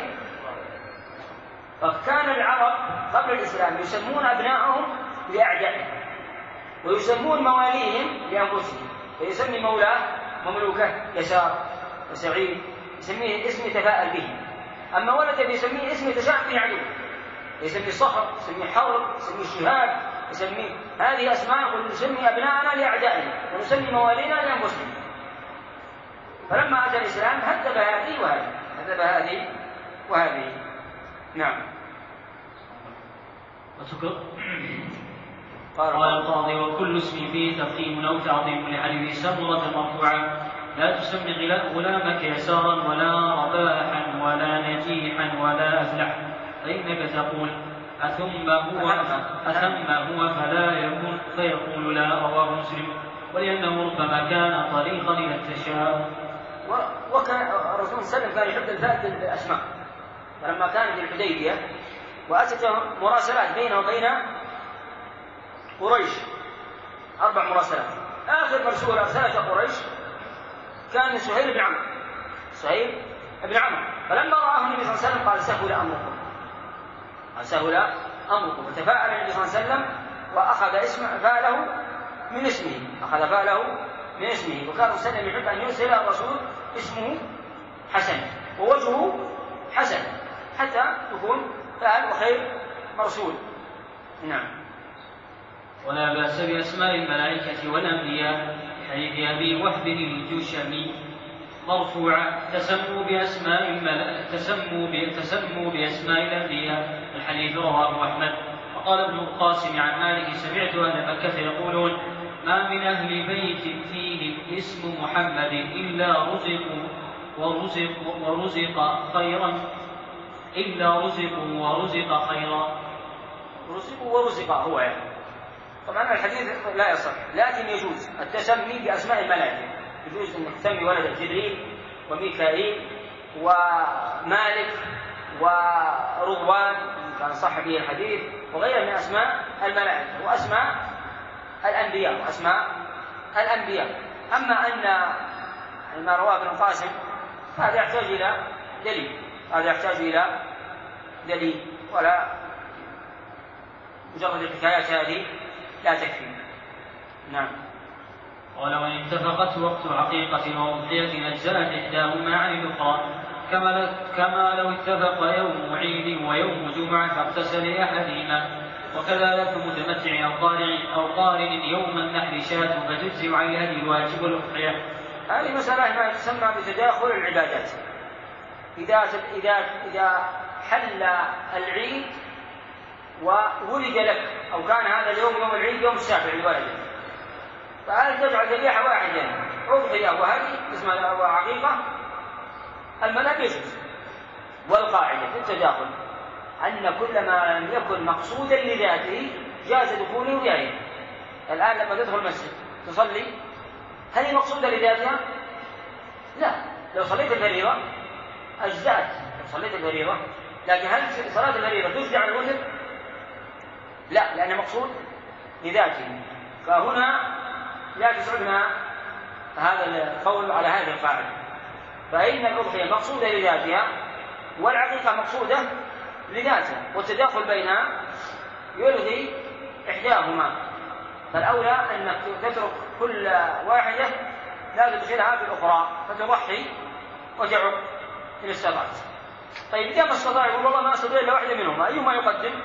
فكان العرب قبل الإسلام يسمون أبنائهم لأعدائهم ويسمون مواليهم لأنفسهم، فيسمي مولاه مملوكه يسار وسعيد يسميه اسم يتفاءل به. أما ولد يسميه اسم يتشائم به عدو، يسمي صخر، يسمي حرب، يسمي شهاب، يسمي هذه أسماء. يقول نسمي أبنائنا لأعدائنا ونسمي موالينا لأنفسهم. فلما أتى الإسلام هذب هذه وهذه. نعم. قال القاضي وكل اسم فيه تفخيم أو تعظيم لحديث سمرة مرفوعا لا تسمي غلامك يسارا ولا رباحا ولا نجيحا ولا أفلح، فإنك تقول أثم هو فلا يكون فيقول لا، رواه مسلم. ولأنه ربما كان طريقا إلى التشاؤم. وكان الرسول صلى الله عليه وسلم كان يحب الفائدة بالأسماء، فلما كان في الحديبية وأتت مراسلات بينه وبين قريش 4 مراسلات، آخر مرسول أرسلته قريش كان سهيل بن عمرو. فلما رآه النبي صلى الله عليه وسلم قال سهل أمركم، وتفاءل النبي صلى الله عليه وسلم وأخذ فاله من اسمه. وكان وسلم يحب أن يرسل الرسول اسمه حسن ووجهه حسن حتى يكون فاعل وخير مرسول. نعم. ولا بأس بأسماء الملائكة والأنبياء حديث أبي وهب الجشمي مرفوعة تسموا بأسماء الأنبياء. الحديث رواه أحمد. وقال ابن القاسم عن مالك سمعت أهل مكة يقولون ما من أهل بيت فيهم اسم محمد إلا رزقوا ورزق خيرا. رزقوا ورزق هو يعني. طبعا الحديث لا يصح، لكن يجوز التسمي بأسماء الملائكة، يجوز أن تسمي ولد جبريل وميكائيل ومالك ورضوان كان صح به الحديث وغيره من أسماء الملائكة وأسماء الأنبياء أما أن ما رواه ابن القاسم هذا يحتاج إلى دليل ولا مجرد الحكايات هذه لا تكفي. نعم. قال وإن اتفقت وقت عقيقة وأضحية أجزأت إحداهما عن الأخرى كما لو اتفق يوم عيد ويوم جمعة فاغتسل أحدهما، وكذلك متمتع أو قارن يوم النحر شاة فتجزئ عن الهدي الواجب والأضحية. هذه مسألة ما تسمى بتداخل العبادات. إذا حل العيد وولد لك أو كان هذا اليوم يوم العيد يوم السابع لولدك، فهل تجعل ذبيحة واحدة أضحية وهدي اسمها وعقيقة؟ المذهب يجوز. والقاعدة في التداخل أن كل ما لم يكن مقصودا لذاته جاز دخوله بغيره. الآن لما تدخل المسجد تصلي، هل هي مقصودة لذاتها؟ لا. لو صليت الفريضة أجزأت، صليت الفريضة، لكن هل صلاة الفريضة تجزي عن الوتر؟ لا، لأنه مقصود لذاته. فهنا لا تسعدنا هذا القول على هذه القاعدة، فإن الأضحية مقصودة لذاتها والعقيقة مقصودة لذاتها، والتداخل بينها يلغي إحداهما، فالأولى أنك تترك كل واحدة لا تدخلها في الأخرى فتضحي وتعق إن استطعت. طيب إذا ما استطاع يقول والله ما أستطيع إلا واحدة منهما، أيهما يقدم؟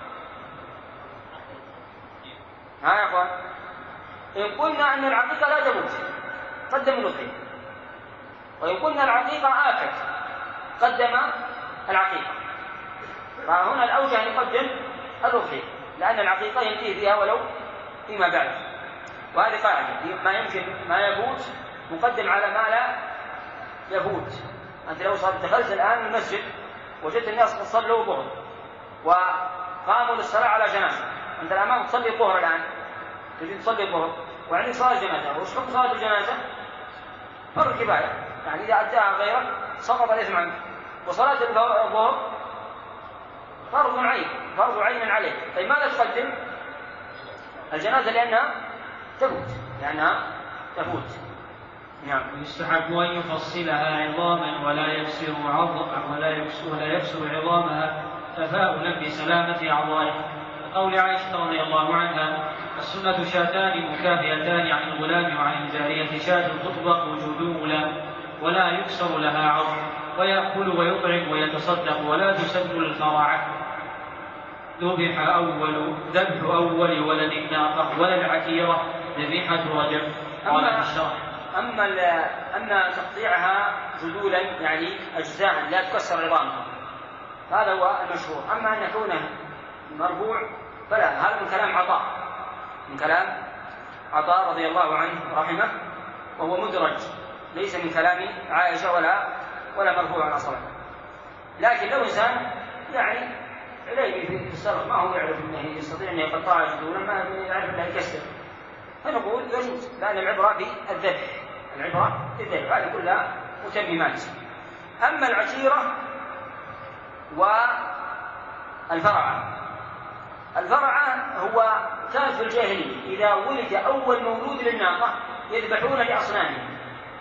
ها يا أخوان، إن قلنا أن العقيقة لا تموت قدم الأضحية، وإن قلنا العقيقة آكد قدم العقيقة، فهنا الأوجه أن يقدم الأضحية لأن العقيقة ينتهي فيها ولو فيما بعد. وهذه قاعدة، ما يمكن ما يفوت مقدم على ما لا يفوت. أنت لو دخلت الآن المسجد وجدت الناس قد صلوا الظهر وقاموا للصلاة على جنازة، أنت الأمام تصلي الظهر الآن، تريد تصلي الظهر وعندك صلاة جنازة، وش حكم صلاة الجنازة؟ فرض كفاية، يعني إذا أداها غيرك سقط الإثم عنك. وصلاة الظهر فرض عين عليك. طيب ماذا تقدم؟ الجنازة لأنها تفوت. نعم. ويستحب أن يفصلها عظاما ولا يكسر عظامها تفاؤلا بسلامة أعضائها، وقول عائشة رضي الله عنها: السنة شاتان مكافئتان عن الغلام وعن الجارية شاة تطبق جدولا ولا يكسر لها عظم، ويأكل ويطعم ويتصدق ولا تسد الفرع. ذبح أول ولد الناقة ولا العتيرة ذبيحة رجب. قال في الشرح: أما تقطيعها جدولا يعني أجزاء لا تكسر عظامها هذا هو المشهور. أما أن كونه مرفوع فلا، هذا من كلام عطاء رضي الله عنه رحمه، وهو مدرج ليس من كلام عائشة ولا مرفوع أصلا. لكن لو إنسان يعني عليه في السرق ما هو يعرف أنه يستطيع أن يقطع جدولا، ما يعرف أنه يكسر، فنقول يجوز، لأن العبرة بالذبح، هذه كلها متممات. أما العشيرة والفرعة هو كان في الجاهلية إذا ولد أول مولود للناقة يذبحون لأصنامهم،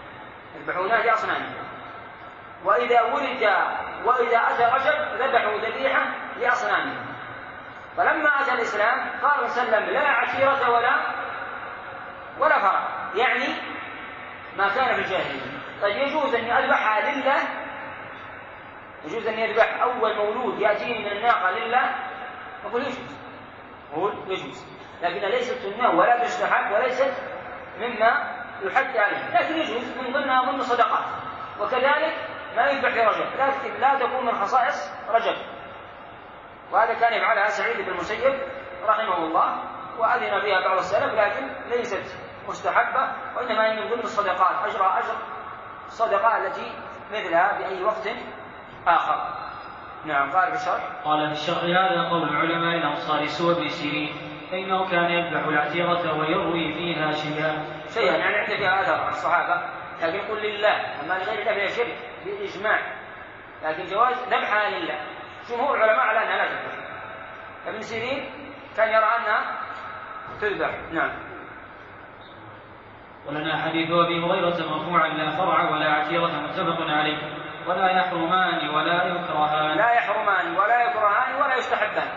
وإذا أتى رجب ذبحوا ذبيحة لأصنامهم. فلما أتى الإسلام قال وسلم: لا عشيرة ولا فرع، يعني ما كان في الجاهلية. طيب يجوز أن يذبحها لله، يجوز أن يذبح أول مولود يأتيه من الناقة لله، نقول يجوز، لكن ليست سنة ولا تستحب وليست مما يحد عليه، لكن يجوز من ضمن الصدقات. وكذلك ما يذبح في رجب لا تكون من خصائص رجب، وهذا كان يفعلها سعيد بن المسيب رحمه الله، وأذن فيها بعض السلف، لكن ليست مستحبة، وإنما هي من ضمن الصدقات، أجر الصدقة التي مثلها بأي وقت آخر. نعم. قال في الشرح: هذا قول علماء الأمصار سوى بن سيرين، فإنه كان يذبح العتيرة ويروي فيها شيئا يعني عنده فيها أثر عن الصحابة، لكن يقول لله، أما لغير الله فيها شرك بالإجماع، لكن جواز ذبحها لله. جمهور العلماء على أنها لا تذبح، ابن سيرين كان يرى أنها تذبح. نعم. ولنا حديث أبي هريرة مرفوعا لا فرع ولا عشيرة متفق عليه. ولا يحرمان ولا يكرهان. لا يحرمان ولا يكرهان ولا يستحبان،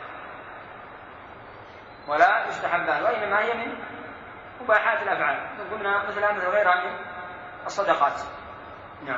ولا يستحبان، وإنما هي من مباحات الأفعال، قلنا مثل غيرها من الصدقات. نعم.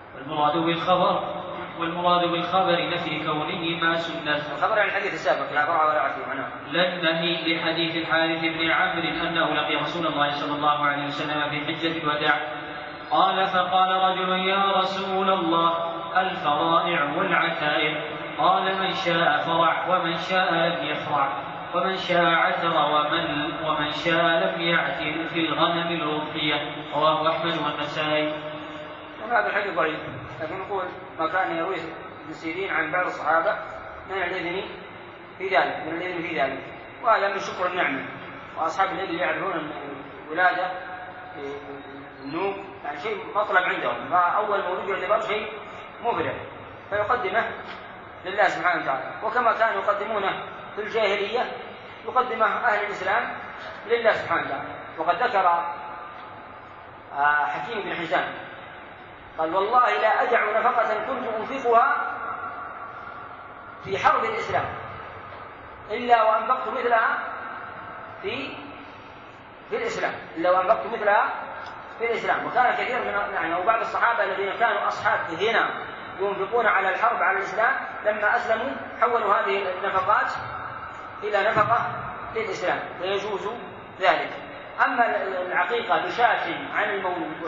والمراد بالخبر نفي كونهما سنة. الخبر عن الحديث السابق لا فرع ولا عشيرة. نعم. للنهي لحديث الحارث بن عمرو أنه لقي رسول الله صلى الله عليه وسلم في حجة الوداع قال فقال رجل يا رسول الله الفرائع والعتائر؟ قال من شاء فرع ومن شاء لم يفرع ومن شاء عتر ومن شاء لم يعتر في الغنم الأضحية. رواه أحمد والنسائي. هذا الحديث ضعيف، لكن نقول ما كان يرويه ابن سيرين عن بعض الصحابة من الإذن في ذلك، وهذا من شكر النعمة، وأصحاب الإبل يعرفون الولادة النوم يعني شيء مطلب عندهم، فأول مولود يعتبر شيء مبرع فيقدمه لله سبحانه وتعالى، وكما كانوا يقدمونه في الجاهلية يقدمه أهل الإسلام لله سبحانه وتعالى. وقد ذكر حكيم بن حزام قال والله لا أدع نفقة كنت أنفقها في حرب الإسلام إلا وأنفقت مثلها في الإسلام. وكان كثير من وبعض الصحابة الذين كانوا أصحاب غنى ينفقون على الحرب على الإسلام لما أسلموا حولوا هذه النفقات إلى نفقة للإسلام، فيجوز ذلك. أما العقيقة بشاة عن المولود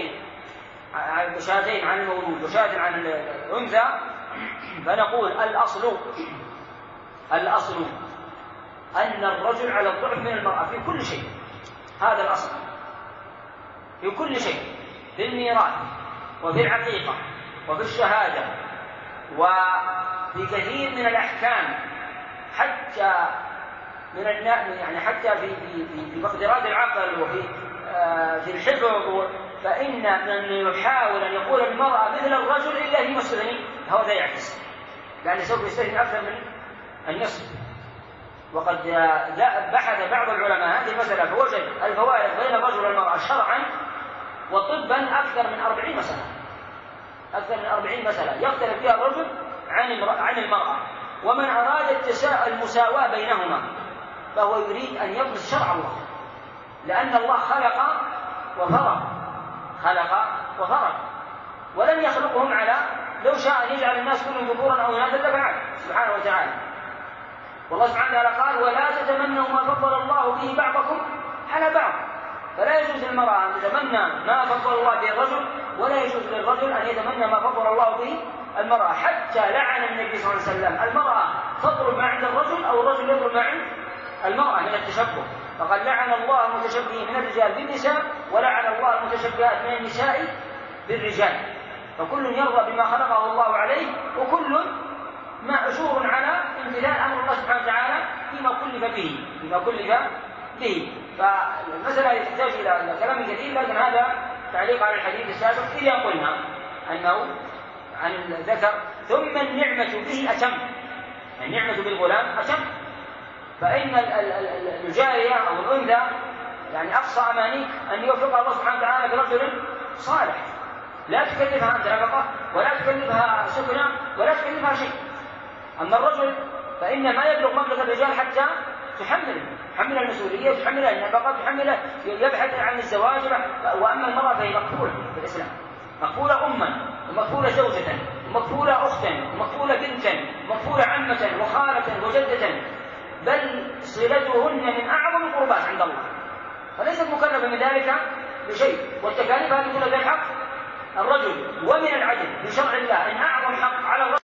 بشاتين عن المولود وشاة عن الأنثى، فنقول الأصل أن الرجل على الضعف من المرأة في كل شيء. هذا الأصل في كل شيء، في الميراث وفي العقيقة وفي الشهادة وفي كثير من الأحكام، حتى حتى في مقدرات العقل وفي الحفظ. فإن من يحاول أن يقول المرأة مثل الرجل إلا هي مستثني، هذا يعكس، لأنه سوف يستثني أكثر من النصف. وقد بحث بعض العلماء هذه المسألة فوجد الفوارق بين الرجل والمرأة شرعا وطبا أكثر من 40 مسألة يختلف فيها الرجل عن المرأة. ومن أراد المساواة بينهما فهو يريد أن يطمس شرع الله، لأن الله خلق وفرق ولم يخلقهم على لو شاء أن يجعل الناس كلهم ذكورا أو إناثا لفعل سبحانه وتعالى. والله سبحانه وتعالى قال ولا تتمنوا ما فضل الله به بعضكم على بعض، فلا يجوز للمرأة أن تتمنى ما فضل الله به الرجل، ولا يجوز للرجل أن يتمنى ما فضل الله به المرأة. حتى لعن النبي صلى الله عليه وسلم المرأة تطلب ما عند الرجل أو الرجل يطلب ما عند المرأة من التشبه، فقد لعن الله المتشبهين من الرجال بالنساء ولعن الله المتشبهات من النساء بالرجال. فكل يرضى بما خلقه الله عليه، وكل مأجور على امتثال أمر الله سبحانه وتعالى فيما كلف به. فالمسألة تحتاج إلى كلام كثير، لكن هذا تعليق على الحديث السابق. إذا قلنا أنه عن الذكر ثم النعمة به أتم، النعمة بالغلام أتم، فإن الجارية أو الأنثى يعني أقصى أمانيك أن يوفقها الله سبحانه وتعالى برجل صالح، لا تكلفها أنت نفقة ولا تكلفها سكنة ولا تكلفها شيء. أما الرجل فإن ما يبلغ مبلغ الرجال حتى تحمل المسؤولية وتحمل النفقة وتحمل يبحث عن الزواج. وأما المرأة فهي مكفولة في الإسلام، مكفولة أما ومكفولة زوجة ومكفولة أختا ومكفولة بنتا ومكفولة عمة وخالة وجدة، بل صلتهن من أعظم القربات عند الله، فليست مكلفة من ذلك بشيء. والتكاليف هذه كلها بحق الرجل ومن العدل بشرع الله إن أعظم حق على الرجل